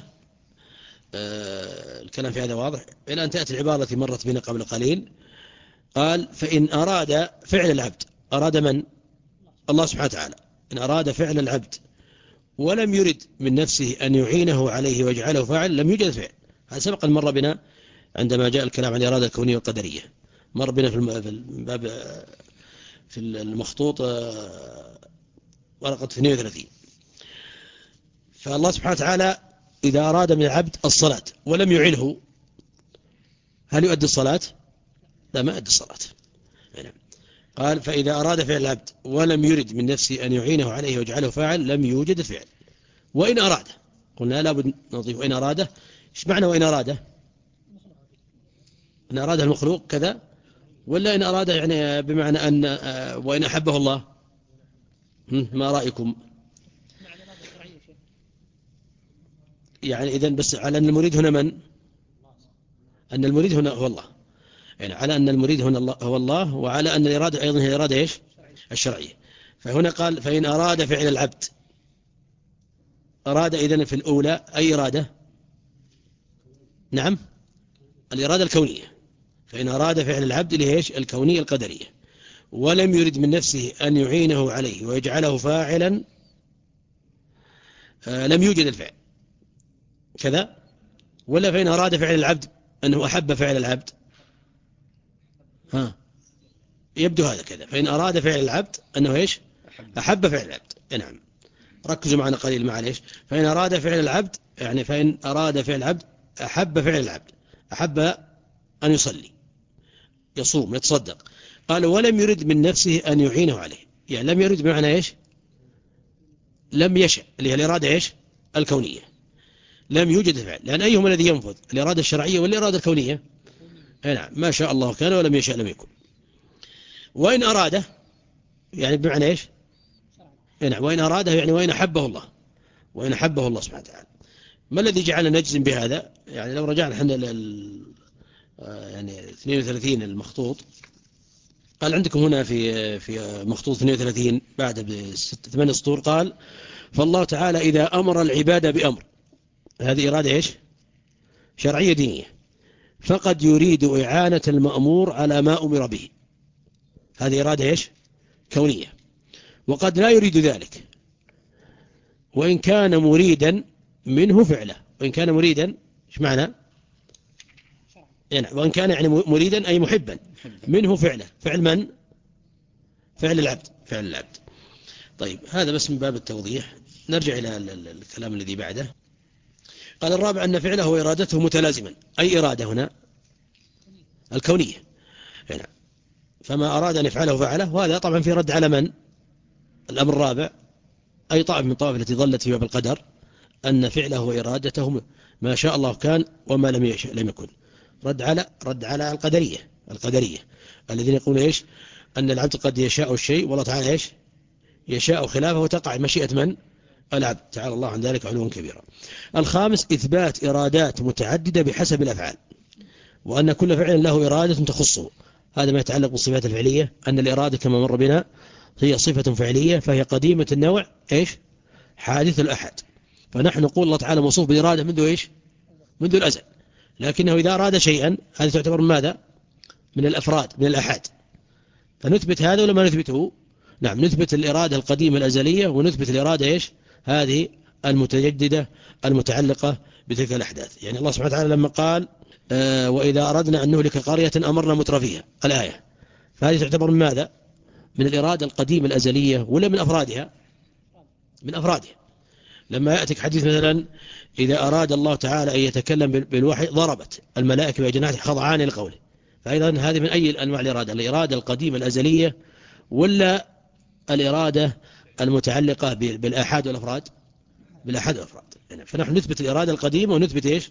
آه الكلام في هذا واضح إلى أن تأتي العبارة التي مرت بنا قبل قليل. قال فإن أراد فعل العبد، أراد من؟ الله سبحانه وتعالى. إن أراد فعل العبد ولم يرد من نفسه أن يعينه عليه ويجعله فاعل لم يوجد فعل. هذا سبق أن مر بنا عندما جاء الكلام عن الإرادة الكونية والقدرية، مر بنا في الباب في المخطوط ورقة اثنين وثلاثين. فالله سبحانه وتعالى إذا أراد من العبد الصلاة ولم يعينه، هل يؤدي الصلاة؟ لا، ما يؤدي الصلاة. قال فإذا أراد فعل العبد ولم يرد من نفسه أن يعينه عليه ويجعله فاعل لم يوجد الفعل. وإن أراد، قلنا لا بد نضيف وإن أراده. إيش معنى وإن أراده؟ إن أراد المخلوق كذا، ولا إن أراده يعني بمعنى أن وإن أحبه الله؟ ما رأيكم؟ يعني إذن بس على أن المريد هنا من؟ أن المريد هنا هو الله، يعني على أن المريد هنا الله هو الله، وعلى أن الإرادة أيضا هي الإرادة إيش؟ الشرعية. فهنا قال فإن أراد فعل العبد، أراد إذن في الأولى أي إرادة؟ نعم، الإرادة الكونية. فإن أراد فعل العبد ليش؟ الكونية القدرية، ولم يرد من نفسه أن يعينه عليه ويجعله فاعلا آه لم يوجد الفعل كذا. ولا فإن أراد فعل العبد أنه أحب فعل العبد؟ ها، يبدو هذا كذا. فإن أراد فعل العبد أنه إيش؟ أحب فعل العبد. نعم، ركزوا معنا قليل مع ليش. فإن أراد فعل العبد يعني فإن أراد فعل العبد أحب فعل العبد، أحب أن يصلي يصوم يتصدق. قال ولم يرد من نفسه أن يعينه عليه، يعني لم يرد بمعنى إيش؟ لم يشأ، اللي هي الإرادة إيش؟ الكونية. لم يوجد الفعل، لأن أيهما الذي ينفذ؟ الإرادة الشرعية ولا الإرادة الكونية؟ نعم، ما شاء الله كان ولم يشأ لم يكن. وإن أراده يعني بمعنى إيش؟ نعم، وإن أراده يعني وإن أحبه الله، وإن أحبه الله سبحانه وتعالى. ما الذي جعلنا نجزم بهذا؟ يعني لو رجعنا احنا لل يعني اثنين وثلاثين المخطوط، قال عندكم هنا في في مخطوط اثنين وثلاثين بعد بثمان سطور، قال فالله تعالى إذا أمر العباد بأمر، هذه إرادة إيش؟ شرعية دينية، فقد يريد إعانة المأمور على ما أمر به، هذه إرادة إيش؟ كونية. وقد لا يريد ذلك وإن كان مريدا منه فعله. وإن كان مريدا إيش معنى؟ يعني وإن كان يعني مريدا أي محبا منه فعله. فعل من؟ فعل العبد، فعل العبد. طيب، هذا بس من باب التوضيح. نرجع إلى الكلام الذي بعده. قال الرابع أن فعله وإرادته متلازما. أي إرادة هنا؟ الكونية. هنا فما أراد أن يفعله فعله، وهذا طبعا في رد على من؟ الأمر الرابع أي طائف من الطوائف التي ظلت في باب القدر أن فعله وإرادته ما شاء الله كان وما لم يشاء لم يكن. رد على رد على القدرية القدرية الذين يقولون إيش؟ أن العبد قد يشاء الشيء والله تعالى إيش؟ يشاء خلافه وتقع مشيئة من؟ العبد، تعالى الله عن ذلك علوا كبيرا. الخامس إثبات إرادات متعددة بحسب الأفعال، وأن كل فعل له إرادة تخصه. هذا ما يتعلق بالصفات الفعلية، أن الإرادة كما مر بنا هي صفة فعلية، فهي قديمة النوع إيش؟ حادث الأحد. فنحن نقول الله تعالى موصوف بالإرادة منذ إيش؟ منذ الأزل، لكنه إذا أراد شيئا هذا تعتبر من ماذا؟ من الأفراد، من الأحد. فنثبت هذا ولا ما نثبته؟ نعم، نثبت الإرادة القديمة الأزلية، ونثبت الإرادة إيش؟ هذه المتجددة المتعلقة بتلك الأحداث. يعني الله سبحانه وتعالى لما قال آه وإذا أردنا أن نهلك قرية أمرنا مترفيها الآية، فهذه تعتبر من ماذا؟ من الإرادة القديمة الأزلية ولا من أفرادها؟ من أفرادها. لما يأتيك حديث مثلا إذا أراد الله تعالى أن يتكلم بالوحي ضربت الملائكة بأجنحتها خضعان لقوله، فأيضا هذه من أي أنواع الإرادة؟ الإرادة القديمة الأزلية ولا الإرادة المتعلقة بالآحاد والأفراد؟ بالآحاد والأفراد. فنحن نثبت الإرادة القديمة ونثبت إيش؟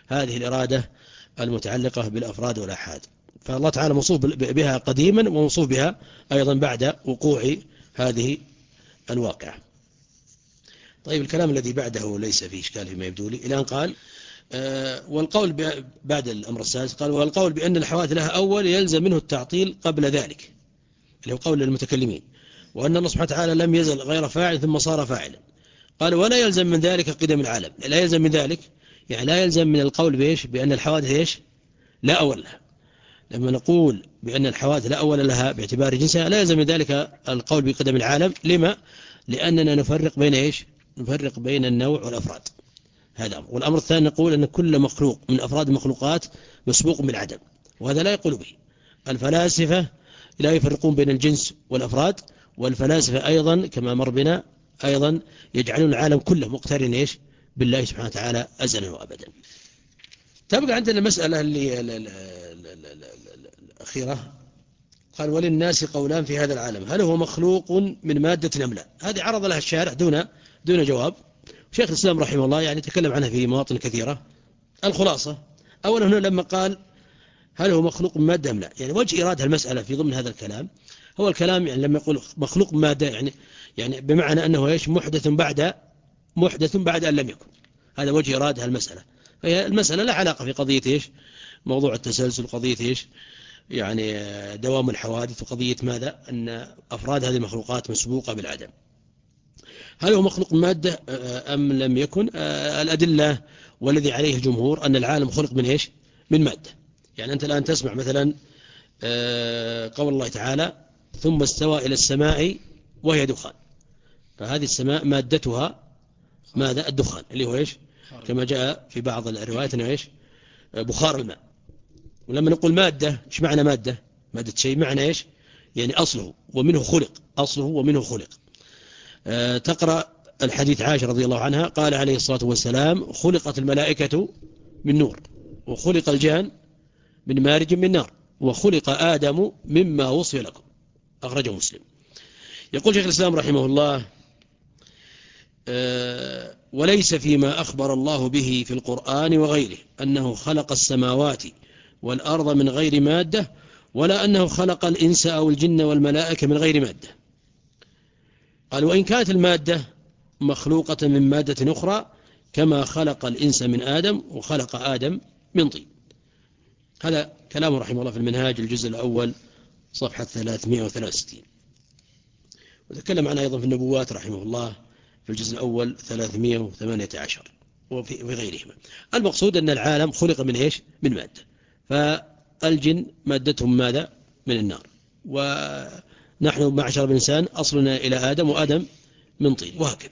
هذه الإرادة المتعلقة بالأفراد والآحاد. فالله تعالى موصوف بها قديما وموصوف بها أيضا بعد وقوع هذه الواقعة. طيب الكلام الذي بعده ليس فيه إشكال فيما يبدو لي. الآن قال آه والقول بعد الأمر السادس قال والقول بأن الحوادث لها أول يلزم منه التعطيل قبل ذلك، اللي هو قول المتكلمين، وأن الله سبحانه وتعالى لم يزل غير فاعل ثم صار فاعلا. قال ولا يلزم من ذلك قدم العالم. لا يلزم من ذلك يعني لا يلزم من القول بإيش بأن الحوادث إيش لا أول لها. لما نقول بأن الحوادث لا أول لها باعتبار جنسها لا يلزم من ذلك القول بقدم العالم. لما؟ لأننا نفرق بين إيش نفرق بين النوع والأفراد. هذا. والأمر الثاني نقول أن كل مخلوق من أفراد المخلوقات مسبوق بالعدم، وهذا لا يقول به الفلاسفة. لا يفرقون بين الجنس والأفراد، والفلاسفة أيضا كما مر بنا أيضا يجعلون العالم كله مقترن إيش بالله سبحانه وتعالى أزلا وأبدا. تبقى عندنا المسألة اللي الأخيرة قال وللناس قولان في هذا العالم هل هو مخلوق من مادة أم لا. هذه عرض لها الشارع دون دون جواب. شيخ الإسلام رحمه الله يعني تكلم عنها في مواطن كثيرة. الخلاصة أولا هنا لما قال هل هو مخلوق من مادة أم لا، يعني وجه إرادة المسألة في ضمن هذا الكلام هو الكلام يعني لما يقول مخلوق من مادة يعني يعني بمعنى أنه إيش محدث بعد محدث بعد أن لم يكن. هذا وجه إرادة المسألة. فهي المسألة لا علاقة في قضية إيش موضوع التسلسل، قضية إيش يعني دوام الحوادث، وقضية ماذا أن أفراد هذه المخلوقات مسبوقة بالعدم. هل هو مخلوق من مادة أم لم يكن؟ الأدلة والذي عليه الجمهور أن العالم خلق من إيش من مادة. يعني أنت الآن تسمع مثلا قول الله تعالى ثم استوى إلى السماء وهي دخان، فهذه السماء مادتها ماذا الدخان اللي هو إيش كما جاء في بعض الروايات أنه إيش بخار الماء. ولما نقول مادة إيش معنى مادة؟ مادة شيء معنى إيش يعني أصله ومنه خلق، أصله ومنه خلق. أه تقرأ الحديث عائشة رضي الله عنها قال عليه الصلاة والسلام خلقت الملائكة من نور، وخلق الجان من مارج من نار، وخلق آدم مما وصي لكم. أخرجه مسلم. يقول شيخ الإسلام رحمه الله أه وليس فيما أخبر الله به في القرآن وغيره أنه خلق السماوات والأرض من غير مادة، ولا أنه خلق الإنس أو الجن والملائكة من غير مادة. قال وإن كانت المادة مخلوقة من مادة أخرى كما خلق الإنس من آدم وخلق آدم من طين. هذا كلامه رحمه الله في المنهاج الجزء الأول صفحة ثلاثمائة وثلاثة وستين. وتكلم عنه أيضا في النبوات رحمه الله في الجزء الأول ثلاثمائة وثمانية عشر وفي غيرهما. المقصود أن العالم خلق من إيش من مادة، فالجن مادتهم ماذا من النار، ونحن معشر الإنسان أصلنا إلى آدم وآدم من طين، وهكذا.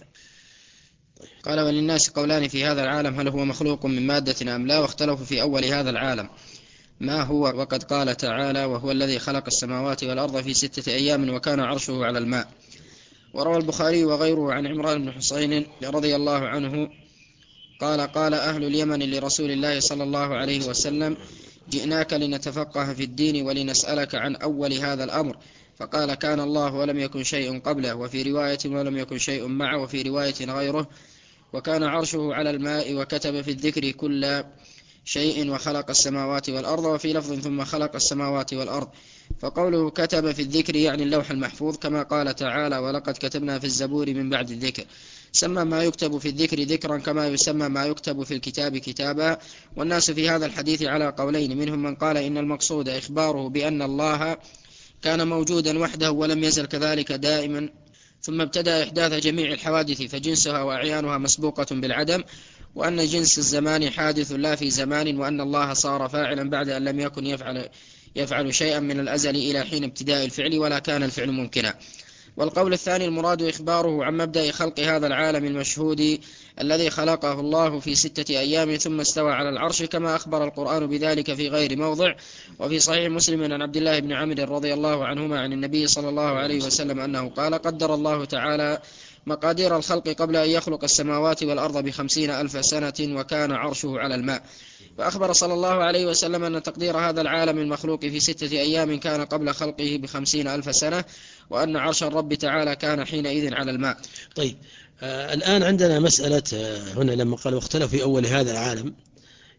قال وللناس قولان في هذا العالم هل هو مخلوق من مادة أم لا، واختلفوا في أول هذا العالم ما هو. وقد قال تعالى وهو الذي خلق السماوات والأرض في ستة أيام وكان عرشه على الماء. وروى البخاري وغيره عن عمران بن حسين رضي الله عنه قال قال أهل اليمن لرسول الله صلى الله عليه وسلم جئناك لنتفقه في الدين ولنسألك عن أول هذا الأمر، فقال كان الله ولم يكن شيء قبله، وفي رواية ولم يكن شيء معه، وفي رواية غيره وكان عرشه على الماء، وكتب في الذكر كل شيء وخلق السماوات والأرض، وفي لفظ ثم خلق السماوات والأرض. فقوله كتب في الذكر يعني اللوح المحفوظ، كما قال تعالى ولقد كتبنا في الزبور من بعد الذكر. سمى ما يكتب في الذكر ذكرا كما يسمى ما يكتب في الكتاب كتابا. والناس في هذا الحديث على قولين، منهم من قال إن المقصود إخباره بأن الله كان موجودا وحده ولم يزل كذلك دائما، ثم ابتدأ إحداث جميع الحوادث فجنسها وأعيانها مسبوقة بالعدم، وأن جنس الزمان حادث لا في زمان، وأن الله صار فاعلا بعد أن لم يكن يفعل, يفعل شيئا من الأزل إلى حين ابتداء الفعل ولا كان الفعل ممكنا. والقول الثاني المراد إخباره عن مبدأ خلق هذا العالم المشهود الذي خلقه الله في ستة أيام ثم استوى على العرش، كما أخبر القرآن بذلك في غير موضع. وفي صحيح مسلم عن عبد الله بن عمرو رضي الله عنهما عن النبي صلى الله عليه وسلم أنه قال قدر الله تعالى مقادير الخلق قبل أن يخلق السماوات والأرض بخمسين ألف سنة وكان عرشه على الماء. فأخبر صلى الله عليه وسلم أن تقدير هذا العالم المخلوق في ستة أيام كان قبل خلقه بخمسين ألف سنة، وأن عرش الرب تعالى كان حينئذ على الماء.
طيب آه الآن عندنا مسألة آه هنا لما قال واختلف في أول هذا العالم،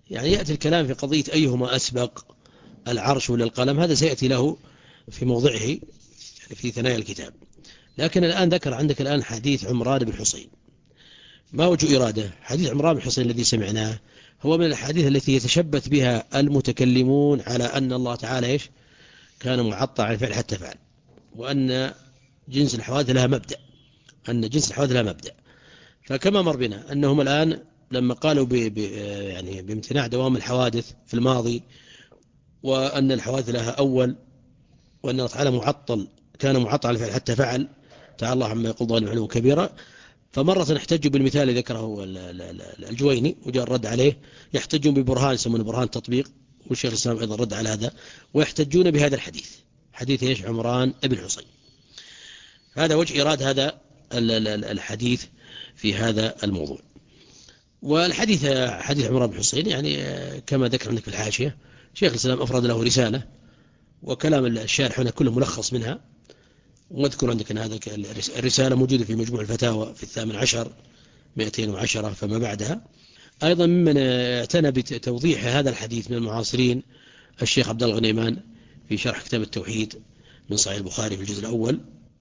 يعني يأتي الكلام في قضية أيهما أسبق العرش ولا القلم، هذا سيأتي له في موضعه يعني في ثنايا الكتاب. لكن الآن ذكر عندك الآن حديث عمران بن حصين. ما وجه إرادة؟ حديث عمران بن حصين الذي سمعناه هو من الحديث التي يتشبث بها المتكلمون على أن الله تعالى إيش كان معطى عن الفعل حتى فعل، وأن جنس الحوادث لها مبدأ، أن جنس الحوادث لها مبدأ. فكما مر بنا أنهم الآن لما قالوا ب ب يعني بامتناع دوام الحوادث في الماضي، وأن الحوادث لها أول، وأن الله تعالى معطل كان معطل عن الفعل حتى فعل، تعالى الله عما يقول ظالم علو كبيرا. فمرة يحتجوا بالمثال الذي ذكره الجويني وجاء الرد عليه، يحتجون ببرهان يسمونه برهان التطبيق، والشيخ الإسلام أيضا رد على هذا، ويحتجون بهذا الحديث، حديث إيش عمران بن حصين. هذا وجه إيراد هذا الحديث في هذا الموضوع. والحديث حديث عمران بن حصين يعني كما ذكر عندك في الحاشية، شيخ الإسلام أفرد له رسالة، وكلام الشارح هنا كله ملخص منها، واذكر عندك أن هذا الرسالة موجودة في مجموع الفتاوى في الثامن عشر مئتين وعشرة فما بعدها. أيضا ممن اعتنى بتوضيح هذا الحديث من المعاصرين الشيخ عبد الله غنيمان في شرح كتاب التوحيد من صحيح البخاري في الجزء الأول.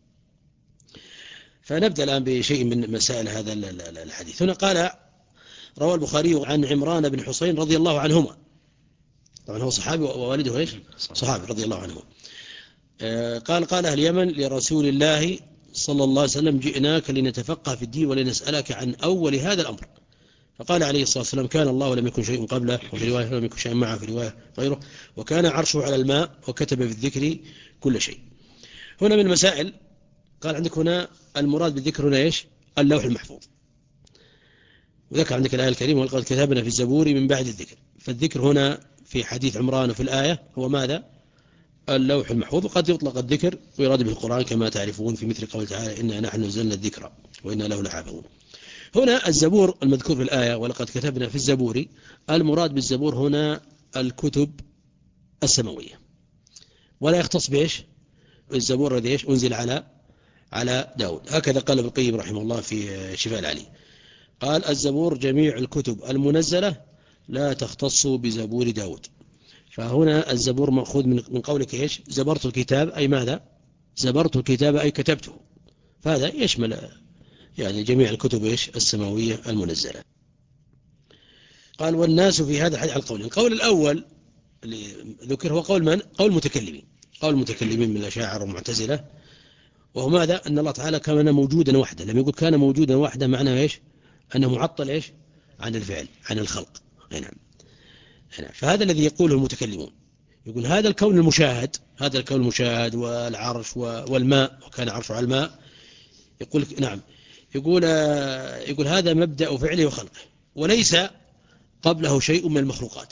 فنبدأ الآن بشيء من مسائل هذا الحديث. هنا قال روى البخاري عن عمران بن حصين رضي الله عنهما، طبعا هو صحابي ووالده إيش صحابي رضي الله عنهما. قال قال أهل اليمن لرسول الله صلى الله عليه وسلم جئناك لنتفقه في الدين ولنسألك عن أول هذا الأمر. فقال عليه الصلاة والسلام كان الله ولم يكن شيء قبله، وفي رواية لم يكن شيء معه، في رواية غيره، وكان عرشه على الماء وكتب في الذكر كل شيء. هنا من المسائل قال عندك هنا المراد بالذكر هنا إيش اللوح المحفوظ، وذكر عندك الآية الكريمة ولقد كتبنا في الزبور من بعد الذكر. فالذكر هنا في حديث عمران وفي الآية هو ماذا؟ اللوح المحفوظ. وقد يطلق الذكر ويراد به القرآن كما تعرفون في مثل قول تعالى إنا نحن نزلنا الذكر وإنا له لحافظون. هنا الزبور المذكور في الآية ولقد كتبنا في الزبور، المراد بالزبور هنا الكتب السماوية، ولا يختص بإيش الزبور الذي إيش أنزل على على داود. هكذا قال ابن القيم رحمه الله في شفاء العلي، قال الزبور جميع الكتب المنزلة لا تختص بزبور داود. فهنا الزبور مأخوذ من قولك إيش زبرت الكتاب، أي ماذا؟ زبرت الكتاب أي كتبته. فهذا يشمل يعني جميع الكتب إيش السماوية المنزلة. قال والناس في هذا الحديث على القول. القول الأول اللي ذكر هو قول من؟ قول المتكلمين، قول المتكلمين من الأشاعرة والمعتزلة، وهو ماذا؟ أن الله تعالى كان موجودا وحده. لما يقول كان موجودا وحده معناه إيش؟ أنه معطل إيش عن الفعل عن الخلق. نعم. فهذا الذي يقوله المتكلمون، يقول هذا الكون المشاهد، هذا الكون المشاهد والعرش والماء وكان عرشه على الماء، يقول نعم، يقول يقول هذا مبدأ فعله وخلقه، وليس قبله شيء من المخلوقات.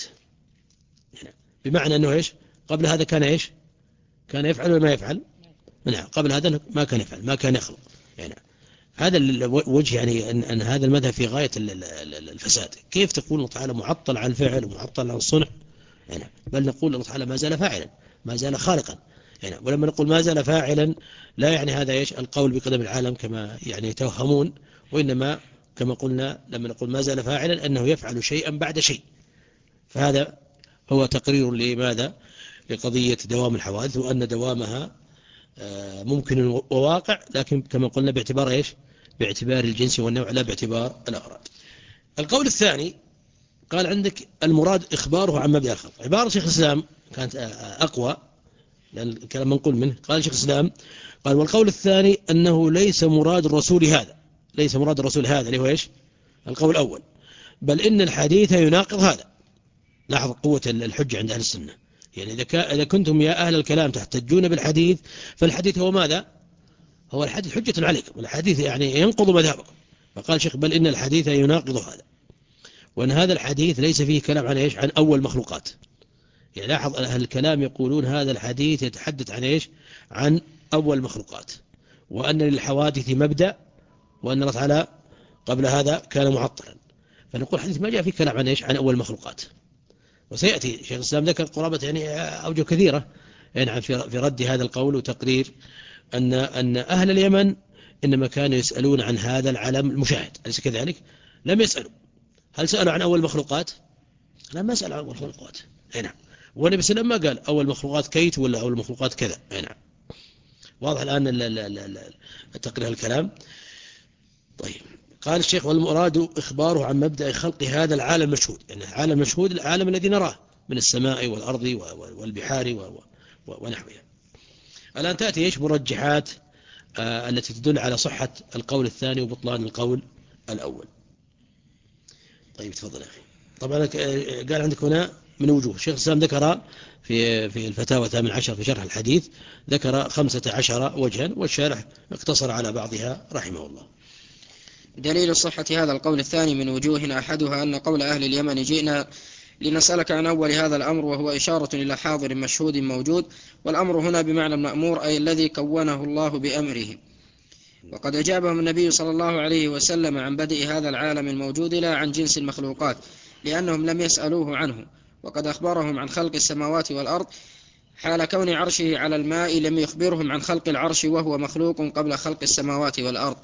بمعنى أنه إيش قبل هذا كان إيش كان يفعل وما يفعل. نعم قبل هذا ما كان يفعل ما كان يخلق. يعني هذا الوجه يعني أن, أن هذا المذهب في غاية الفساد. كيف تقول الله تعالى معطل عن الفعل ومعطل عن الصنع؟ يعني بل نقول الله تعالى ما زال فاعلا ما زال خالقا. يعني ولما نقول ما زال فاعلا لا يعني هذا إيش القول بقدم العالم كما يعني يتوهمون، وإنما كما قلنا لما نقول ما زال فاعلا أنه يفعل شيئا بعد شيء. فهذا هو تقرير لماذا؟ لقضية دوام الحوادث، وأن دوامها ممكن وواقع، لكن كما قلنا باعتبار إيش باعتبار الجنس والنوع لا باعتبار الأغراض. القول الثاني قال عندك المراد إخباره عن مبدأ الخلق. عبارة شيخ الإسلام كانت أقوى لأن الكلام منقول منه. قال شيخ الإسلام قال والقول الثاني أنه ليس مراد الرسول هذا، ليس مراد الرسول هذا اللي هو إيش القول الأول، بل إن الحديث يناقض هذا. لاحظ قوة الحجة عند أهل السنة. يعني إذا كنتم يا أهل الكلام تحتجون بالحديث، فالحديث هو ماذا؟ هو الحديث حجة عليكم، والحديث يعني ينقض مذهبكم. فقال شيخ بل إن الحديث يناقض هذا، وأن هذا الحديث ليس فيه كلام عن إيش عن أول مخلوقات. يعني لاحظ أهل الكلام يقولون هذا الحديث يتحدث عن إيش عن أول مخلوقات، وأن للحوادث مبدأ، وأن الله تعالى قبل هذا كان معطلا. فنقول الحديث ما جاء فيه كلام عن إيش عن أول مخلوقات. وسيأتي شيخ الإسلام ذكر قرابة يعني أوجه كثيرة يعني في رد هذا القول وتقرير أن أن أهل اليمن إنما كانوا يسألون عن هذا العالم المشاهد، أليس كذلك؟ لم يسألوا. هل سألوا عن أول مخلوقات؟ أنا ما أسأل عن أول المخلوقات. نعم. والنبي صلى الله عليه وسلم ما قال أول مخلوقات كيت ولا أول مخلوقات كذا. نعم. واضح الآن تقرير الكلام. طيب. قال الشيخ والمراد إخباره عن مبدأ خلق هذا العالم المشهود، يعني العالم المشهود العالم الذي نراه من السماء والأرض والبحار ونحوها. الآن تأتي إيش مرجحات آه التي تدل على صحة القول الثاني وبطلان القول الأول. طيب تفضل يا أخي. طبعا قال عندك هنا من وجوه. الشيخ الإسلام ذكر في في الفتاوى الثامن عشر في شرح الحديث ذكر خمسة عشر وجها، والشارح اقتصر على بعضها رحمه الله.
دليل صحة هذا القول الثاني من وجوه، أحدها أن قول أهل اليمن جئنا لنسألك عن أول هذا الأمر، وهو إشارة إلى حاضر مشهود موجود، والأمر هنا بمعنى المأمور أي الذي كونه الله بأمره. وقد أجابهم النبي صلى الله عليه وسلم عن بدء هذا العالم الموجود لا عن جنس المخلوقات، لأنهم لم يسألوه عنه. وقد أخبرهم عن خلق السماوات والأرض حال كون عرشه على الماء، لم يخبرهم عن خلق العرش وهو مخلوق قبل خلق السماوات والأرض.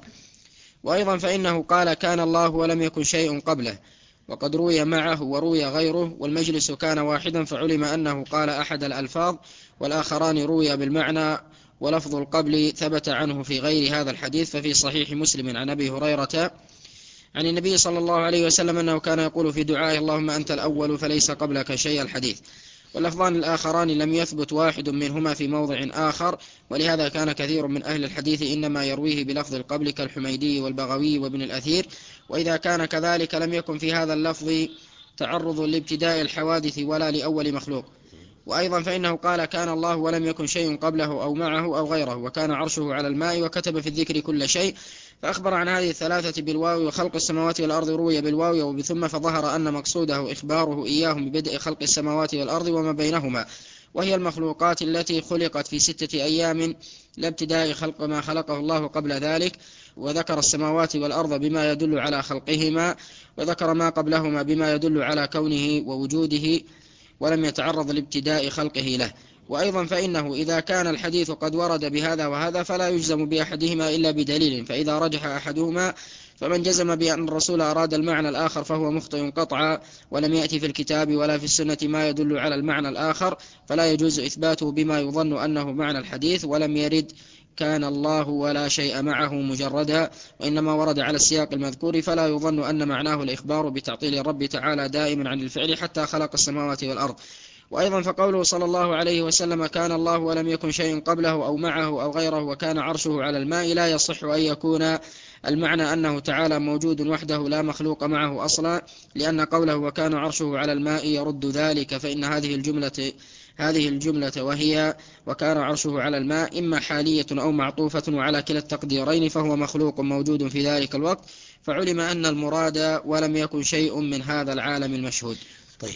وأيضا فإنه قال كان الله ولم يكن شيء قبله، وقد روي معه وروي غيره، والمجلس كان واحدا، فعلم أنه قال أحد الألفاظ، والآخران روي بالمعنى، ولفظ القبل ثبت عنه في غير هذا الحديث. ففي صحيح مسلم عن أبي هريرة عن النبي صلى الله عليه وسلم أنه كان يقول في دعائه اللهم أنت الأول فليس قبلك شيء الحديث. واللفظان الآخران لم يثبت واحد منهما في موضع آخر، ولهذا كان كثير من أهل الحديث إنما يرويه بلفظ القبل كالحميدي والبغوي وابن الأثير. وإذا كان كذلك لم يكن في هذا اللفظ تعرض لابتداء الحوادث ولا لأول مخلوق. وأيضا فإنه قال كان الله ولم يكن شيء قبله أو معه أو غيره، وكان عرشه على الماء، وكتب في الذكر كل شيء، فأخبر عن هذه الثلاثة بالواو. وخلق السماوات والأرض روي بالواو وبثم، فظهر أن مقصوده إخباره إياهم ببدء خلق السماوات والأرض وما بينهما، وهي المخلوقات التي خلقت في ستة أيام لا ابتداء خلق ما خلقه الله قبل ذلك. وذكر السماوات والأرض بما يدل على خلقهما، وذكر ما قبلهما بما يدل على كونه ووجوده، ولم يتعرض لابتداء خلقه له. وأيضا فإنه إذا كان الحديث قد ورد بهذا وهذا فلا يجزم بأحدهما إلا بدليل، فإذا رجح أحدهما فمن جزم بأن الرسول أراد المعنى الآخر فهو مخطئ قطعا، ولم يأتي في الكتاب ولا في السنة ما يدل على المعنى الآخر، فلا يجوز إثباته بما يظن أنه معنى الحديث. ولم يرد كان الله ولا شيء معه مجردا، وإنما ورد على السياق المذكور، فلا يظن أن معناه الإخبار بتعطيل الرب تعالى دائما عن الفعل حتى خلق السماوات والأرض. وأيضا فقوله صلى الله عليه وسلم كان الله ولم يكن شيء قبله أو معه أو غيره وكان عرشه على الماء، لا يصح أن يكون المعنى أنه تعالى موجود وحده لا مخلوق معه أصلا، لأن قوله وكان عرشه على الماء يرد ذلك، فإن هذه الجملة هذه الجملة وهي وكان عرشه على الماء إما حالية أو معطوفة، وعلى كلا التقديرين فهو مخلوق موجود في ذلك الوقت، فعلم أن المراد ولم يكن شيء من هذا العالم المشهود.
طيب،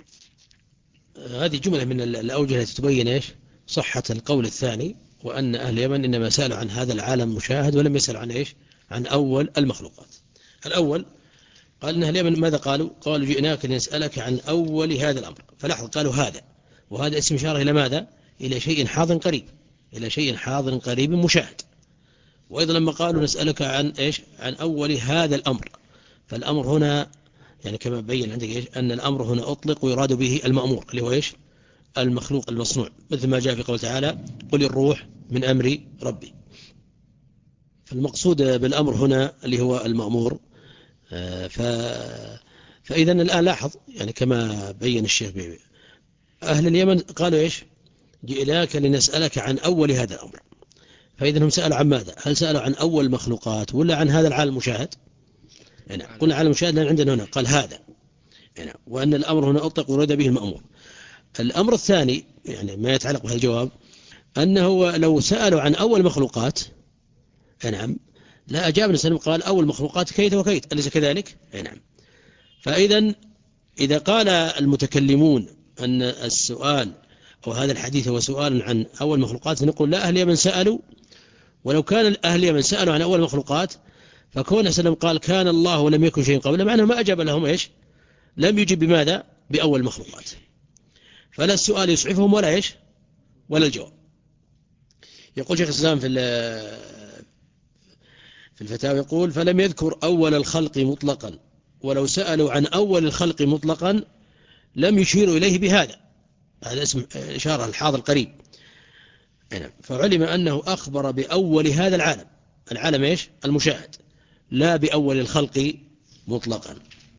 هذه جملة من الأوجه التي تبين إيش صحة القول الثاني، وأن أهل اليمن إنما سألوا عن هذا العالم مشاهد ولم يسألوا عن إيش عن أول المخلوقات. الأول قال إن أهل اليمن ماذا قالوا؟ قالوا جئناك لنسألك عن أول هذا الأمر. فلاحظ قالوا هذا، وهذا اسم إشارة إلى ماذا؟ إلى شيء حاضر قريب، إلى شيء حاضر قريب مشاهد. وأيضا لما قالوا نسألك عن إيش عن أول هذا الأمر، فالأمر هنا يعني كما بين عندك إيش أن الأمر هنا أطلق ويراد به المأمور اللي هو إيش المخلوق المصنوع، مثل ما جاء في قول تعالى قل الروح من أمر ربي. فالمقصود بالأمر هنا اللي هو المأمور. ف... فإذا الآن لاحظ يعني كما بين الشيخ بيبي أهل اليمن قالوا إيش جئناك لنسألك عن أول هذا الأمر. فإذا هم سألوا عن ماذا؟ هل سألوا عن أول مخلوقات ولا عن هذا العالم المشاهد؟ يعني قلنا عالم المشاهد لأن عندنا هنا قال هذا يعني، وأن الأمر هنا أطلق ورد به المأمور. الأمر الثاني يعني ما يتعلق بهذا الجواب أنه لو سألوا عن أول مخلوقات نعم لا أجاب النبي قال أول مخلوقات كيت وكيت، أليس كذلك؟ نعم. فإذا إذا قال المتكلمون أن السؤال أو هذا الحديث هو سؤال عن أول مخلوقات، نقول لا، أهل اليمن سألوا، ولو كان أهل اليمن سألوا عن أول مخلوقات فكون سلم قال كان الله ولم يكن شيء قبله، معناه ما أجاب لهم إيش لم يجب بماذا بأول مخلوقات، فلا السؤال يسعفهم ولا إيش ولا الجواب. يقول شيخ الإسلام في في الفتاوى يقول فلم يذكر أول الخلق مطلقا، ولو سألوا عن أول الخلق مطلقا لم يشيروا إليه بهذا، هذا اسم إشارة الحاضر القريب. فعلم أنه أخبر بأول هذا العالم، العالم إيش؟ المشاهد، لا بأول الخلق مطلقا.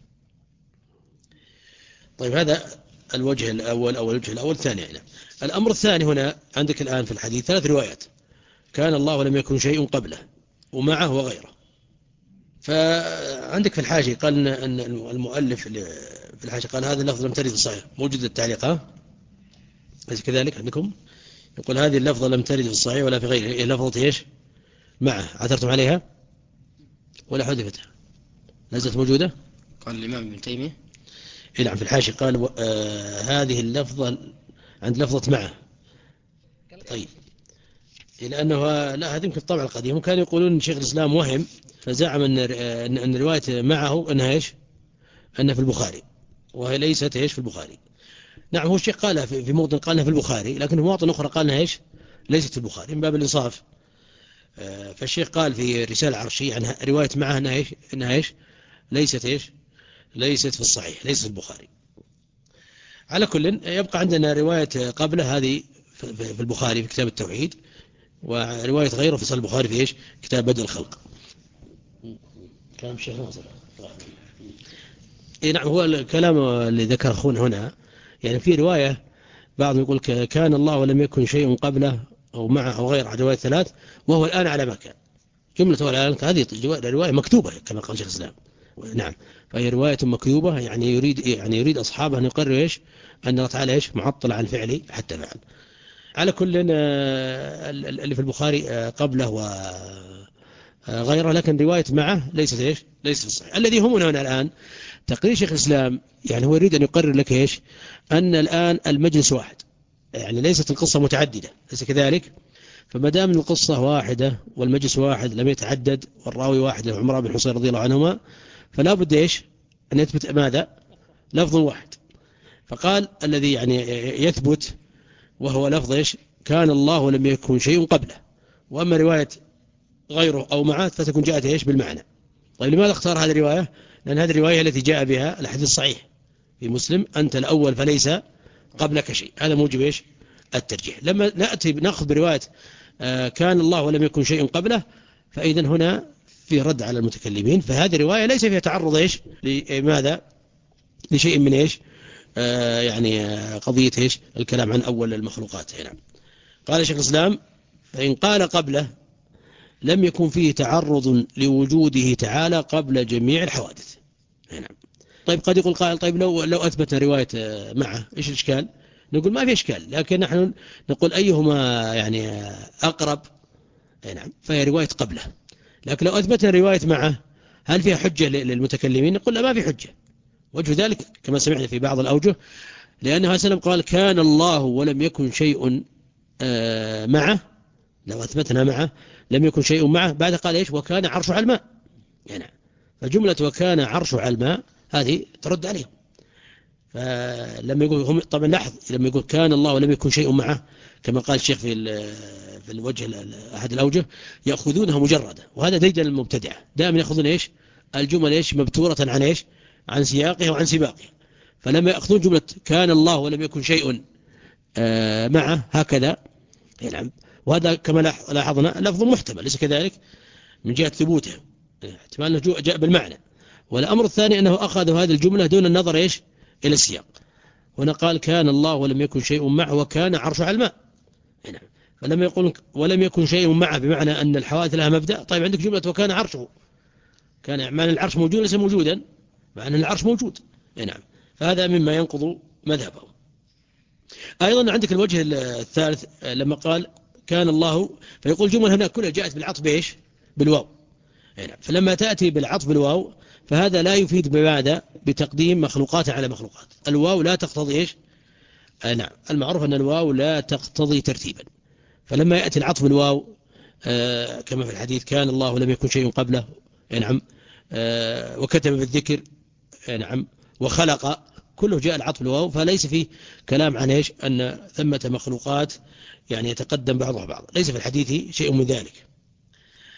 طيب هذا الوجه الأول أو الوجه الأول الثاني هنا. الأمر الثاني هنا عندك الآن في الحديث ثلاث روايات: كان الله ولم يكن شيء قبله ومعه وغيره. فعندك في الحاشية قال أن المؤلف في الحاشية قال هذا اللفظ لم ترد في الصحيح، موجود التعليق ها؟ أليس كذلك عندكم؟ يقول هذه اللفظة لم ترد في الصحيح ولا في غيره. لفظة إيش؟ معه، عثرتم عليها ولا حذفتها؟ لازلت موجودة؟
قال الإمام ابن تيمية
نعم في الحاشية قال آه هذه اللفظة عند لفظة معه. طيب لأنه لا، هذه يمكن الطبع القديم، وكانوا يقولون شيخ الإسلام وهم فزعم أن أن رواية معه أنها إيش؟ أنها في البخاري، وهي ليست إيش في البخاري. نعم هو الشيخ قالها في موطن قالها في البخاري، لكن في مواطن أخرى قالها إيش؟ ليست في البخاري من باب الإنصاف. فالشيخ قال في رسالة عرشية عن رواية معه أنها إيش؟ أنها إيش؟ ليست إيش؟ ليست في الصحيح، ليست في البخاري. على كل يبقى عندنا رواية قبله هذه في البخاري في كتاب التوحيد، ورواية غيره في صحيح البخاري في إيش؟ كتاب بدء الخلق. كلام الشيخ ناصر. إيه نعم، هو الكلام اللي ذكر أخونا هنا يعني في رواية بعضهم يقول كان الله ولم يكن شيء قبله أو معه أو غيره، رواية ثلاث، وهو الآن على ما كان. جملة الآن هذه رواية مكتوبة كما قال شيخ الإسلام. نعم، فهي رواية مكتوبة، يعني يريد يعني يريد أصحابها أن يقرروا إيش؟ أن الله تعالى إيش؟ معطل عن فعله حتى فعل. على كل اللي في البخاري قبله وغيره، لكن رواية معه ليست إيش؟ ليست في الصحيح. الذي همنا هنا الآن تقرير شيخ الإسلام، يعني هو يريد أن يقرر لك إيش؟ أن الآن المجلس واحد، يعني ليست القصة متعددة، ليس كذلك. فما دام القصة واحدة والمجلس واحد لم يتعدد والراوي واحد عمران بن حصين رضي الله عنهما، فلا بد إيش؟ أن يثبت ماذا؟ لفظ واحد. فقال الذي يعني يثبت وهو لفظ إيش؟ كان الله ولم يكن شيء قبله. وأما رواية غيره أو معه فتكون جاءت إيش؟ بالمعنى. طيب لماذا اختار هذه الرواية؟ لأن هذه الرواية التي جاء بها الحديث الصحيح في مسلم: أنت الأول فليس قبلك شيء. هذا موجب إيش؟ الترجيح. لما نأتي نأخذ برواية آه كان الله ولم يكن شيء قبله، فإذن هنا في رد على المتكلمين، فهذه الرواية ليس فيها تعرض إيش؟ لماذا؟ لشيء من إيش؟ آه يعني آه قضية إيش؟ الكلام عن أول المخلوقات هنا. قال شيخ الإسلام: فإن قال قبله لم يكن فيه تعرض لوجوده تعالى قبل جميع الحوادث. هنا طيب قد يقول قائل: طيب لو لو أثبتنا رواية معه إيش الإشكال؟ نقول ما في إشكال، لكن نحن نقول أيهما يعني أقرب. نعم، فهي رواية قبله. لكن لو أثبتنا رواية معه هل فيها حجة للمتكلمين؟ نقول لا، ما في حجة. وجه ذلك كما سمعنا في بعض الأوجه، لأنه سلم قال كان الله ولم يكن شيء معه، لو أثبتنا معه لم يكن شيء معه، بعد قال إيش؟ وكان عرشه على الماء. يعني فجملة وكان عرشه على الماء هذه ترد عليهم. فلما يقول هم طبعا لاحظ لما يقول كان الله ولم يكن شيء معه كما قال الشيخ في في الوجه أحد الأوجه، يأخذونها مجردة، وهذا ديدا المبتدعة، دائما يأخذون إيش؟ الجمل إيش؟ مبتورة عن إيش؟ عن سياقها وعن سباقها. فلما يأخذون جملة كان الله ولم يكن شيء معه هكذا، نعم، وهذا كما لاحظنا لفظ محتمل ليس كذلك من جهة ثبوته، احتمال أنه جاء بالمعنى. والأمر الثاني أنه أخذ هذه الجملة دون النظر إيش؟ إلى السياق. هنا قال كان الله ولم يكن شيء معه وكان عرشه على الماء. نعم، فلما يقول ولم يكن شيء معه بمعنى أن الحوادث لها مبدأ. طيب عندك جملة وكان عرشه، كان معنى العرش موجود ليس موجودا، مع أن العرش موجود. نعم، فهذا مما ينقض مذهبه. أيضا عندك الوجه الثالث لما قال كان الله، فيقول جمل هنا كلها جاءت بالعطف بإيش؟ بالواو. نعم، فلما تأتي بالعطف بالواو فهذا لا يفيد بماذا؟ بتقديم مخلوقات على مخلوقات. الواو لا تقتضي إيش؟ آه نعم، المعروف أن الواو لا تقتضي ترتيبا. فلما يأتي العطف بالواو آه كما في الحديث كان الله ولم يكن شيء قبله، نعم، آه وكتب بالذكر، نعم، وخلق، كله جاء العطف بالواو، فليس فيه كلام عن إيش؟ أن ثمة مخلوقات يعني يتقدم بعضها بعضا، ليس في الحديث شيء من ذلك.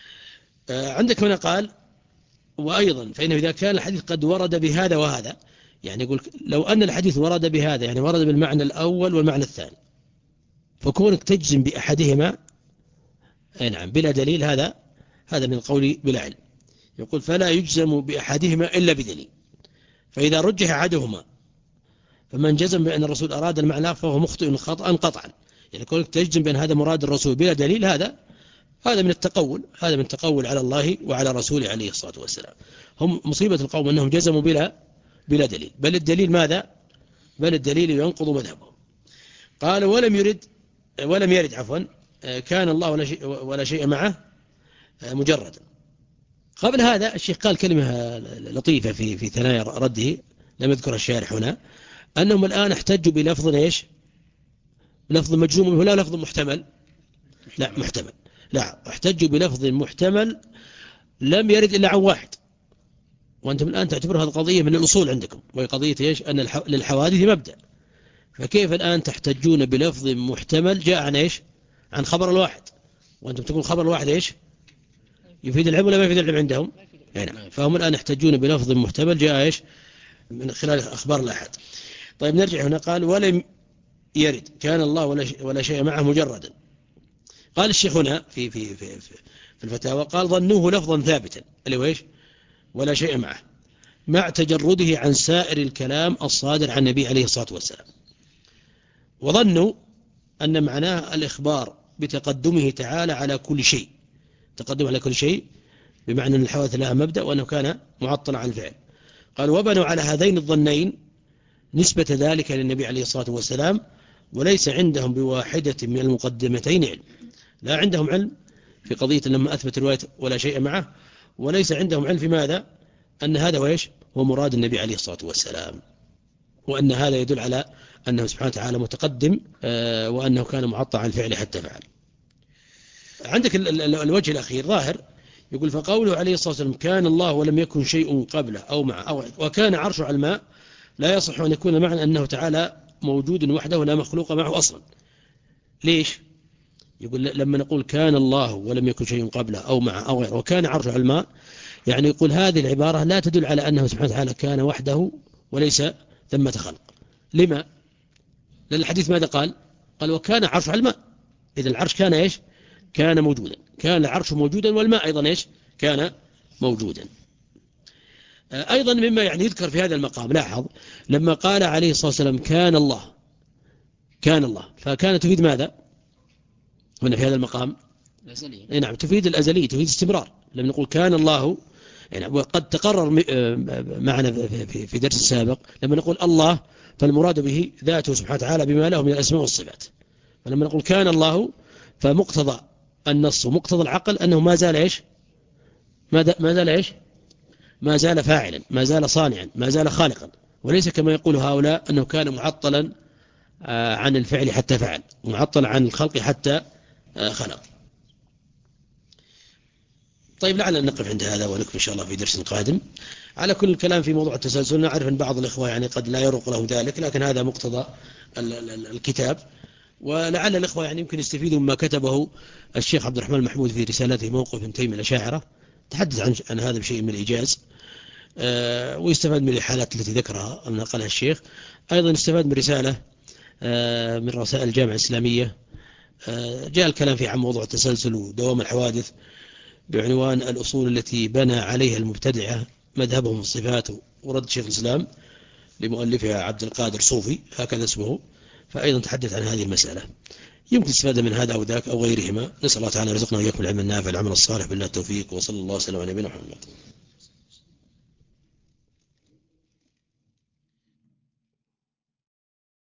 آه عندك هنا قال وأيضا فإنه إذا كان الحديث قد ورد بهذا وهذا، يعني يقول لو أن الحديث ورد بهذا، يعني ورد بالمعنى الأول والمعنى الثاني، فكونك تجزم بأحدهما نعم بلا دليل، هذا هذا من القول بلا علم. يقول فلا يجزم بأحدهما إلا بدليل، فإذا رجح أحدهما فمن جزم بأن الرسول أراد المعنى فهو مخطئ خطأ قطعا. يعني كونك تجزم بأن هذا مراد الرسول بلا دليل، هذا هذا من التقول، هذا من التقول على الله وعلى رسوله عليه الصلاة والسلام. هم مصيبة القوم أنهم جزموا بلا بلا دليل، بل الدليل ماذا؟ بل الدليل ينقض مذهبهم. قال ولم يرد ولم يرد عفوا كان الله ولا شيء, ولا شيء معه مجردا. قبل هذا الشيخ قال كلمة لطيفة في في ثنايا رده لم يذكر الشارح هنا، أنهم الآن احتجوا بلفظ إيش؟ لفظ مجزوم ولا لفظ محتمل؟ لا محتمل. لا، احتجوا بلفظ محتمل لم يرد إلا عن واحد، وأنتم الآن تعتبر هذه القضية من الأصول عندكم، وهي قضية إيش؟ أن للحوادث مبدأ. فكيف الآن تحتجون بلفظ محتمل جاء عن إيش؟ عن خبر الواحد، وأنتم تقول خبر الواحد إيش؟ يفيد العلم ولا ما يفيد العلم عندهم؟ يعني فهم الآن يحتجون بلفظ محتمل جاء إيش؟ من خلال أخبار الأحد. طيب نرجع هنا، قال ولم يرد كان الله ولا شيء, ولا شيء معه مجردا. قال الشيخ هنا في في في في الفتاوى، قال ظنوه لفظا ثابتا اللي هو إيش؟ ولا شيء معه، مع تجرده عن سائر الكلام الصادر عن النبي عليه الصلاة والسلام، وظنوا أن معناه الإخبار بتقدمه تعالى على كل شيء، تقدم على كل شيء بمعنى أن الحوادث لها مبدأ وأنه كان معطلا عن الفعل. قال وبنوا على هذين الظنين نسبة ذلك للنبي عليه الصلاة والسلام، وليس عندهم بواحدة من المقدمتين علم. لا عندهم علم في قضية لما أثبت الرواية ولا شيء معه، وليس عندهم علم في ماذا؟ أن هذا وإيش هو مراد النبي عليه الصلاة والسلام، وأن هذا يدل على أنه سبحانه وتعالى متقدم وأنه كان معطى عن الفعل حتى فعل. عندك الوجه الأخير ظاهر، يقول فقوله عليه الصلاة والسلام كان الله ولم يكن شيء قبله أو معه أو وكان عرشه على الماء، لا يصح أن يكون معنى أنه تعالى موجود وحده لا مخلوق معه أصلا. ليش؟ يقول لما نقول كان الله ولم يكن شيء قبله أو معه أو غيره وكان عرشه على الماء، يعني يقول هذه العبارة لا تدل على أنه سبحانه وتعالى كان وحده وليس ثمة خلق. لما؟ لأن الحديث ماذا قال؟ قال وكان عرشه على الماء، إذا العرش كان إيش؟ كان موجودا، كان العرش موجودا والماء أيضا إيش؟ كان موجودا. أيضا مما يعني يذكر في هذا المقام، لاحظ لما قال عليه الصلاة والسلام كان الله، كان الله، فكان تفيد ماذا هنا في هذا المقام؟ الأزلية. نعم تفيد الأزلية، تفيد استمرار. لما نقول كان الله يعني وقد تقرر معنا في درس السابق لما نقول الله فالمراد به ذاته سبحانه وتعالى بما له من الأسماء والصفات. فلما نقول كان الله فمقتضى النص ومقتضى العقل أنه ما زال إيش؟ ما زال إيش؟ ما زال فاعلا، ما زال صانعا، ما زال خالقا، وليس كما يقول هؤلاء أنه كان معطلا عن الفعل حتى فعل، معطلا عن الخلق حتى خلق. طيب لعلنا نقف عند هذا ونكمل إن شاء الله في درس قادم. على كل الكلام في موضوع التسلسل، نعرف أن بعض الإخوة يعني قد لا يرق لهم ذلك، لكن هذا مقتضى الكتاب، ولعل الإخوة يعني يمكن يستفيدوا مما كتبه الشيخ عبد الرحمن المحمود في رسالته موقف ابن تيمية الأشاعرة، تحدث عن, عن هذا بشيء من الإيجاز، أه ويستفاد من الحالات التي ذكرها نقلها الشيخ. أيضا استفاد من رسالة أه من رسائل الجامعة الإسلامية، أه جاء الكلام في عن موضوع التسلسل ودوام الحوادث بعنوان الأصول التي بنى عليها المبتدعة مذهبهم في الصفات، ورد شيخ الإسلام لمؤلفها عبد القادر صوفي هكذا اسمه، فأيضا تحدث عن هذه المسألة. يمكن استفادة من هذا أو ذاك أو غيرهما. نسأل الله تعالى رزقنا وإياكم العلم النافع العمل الصالح، بالله التوفيق، وصلى الله وسلم على نبينا محمد.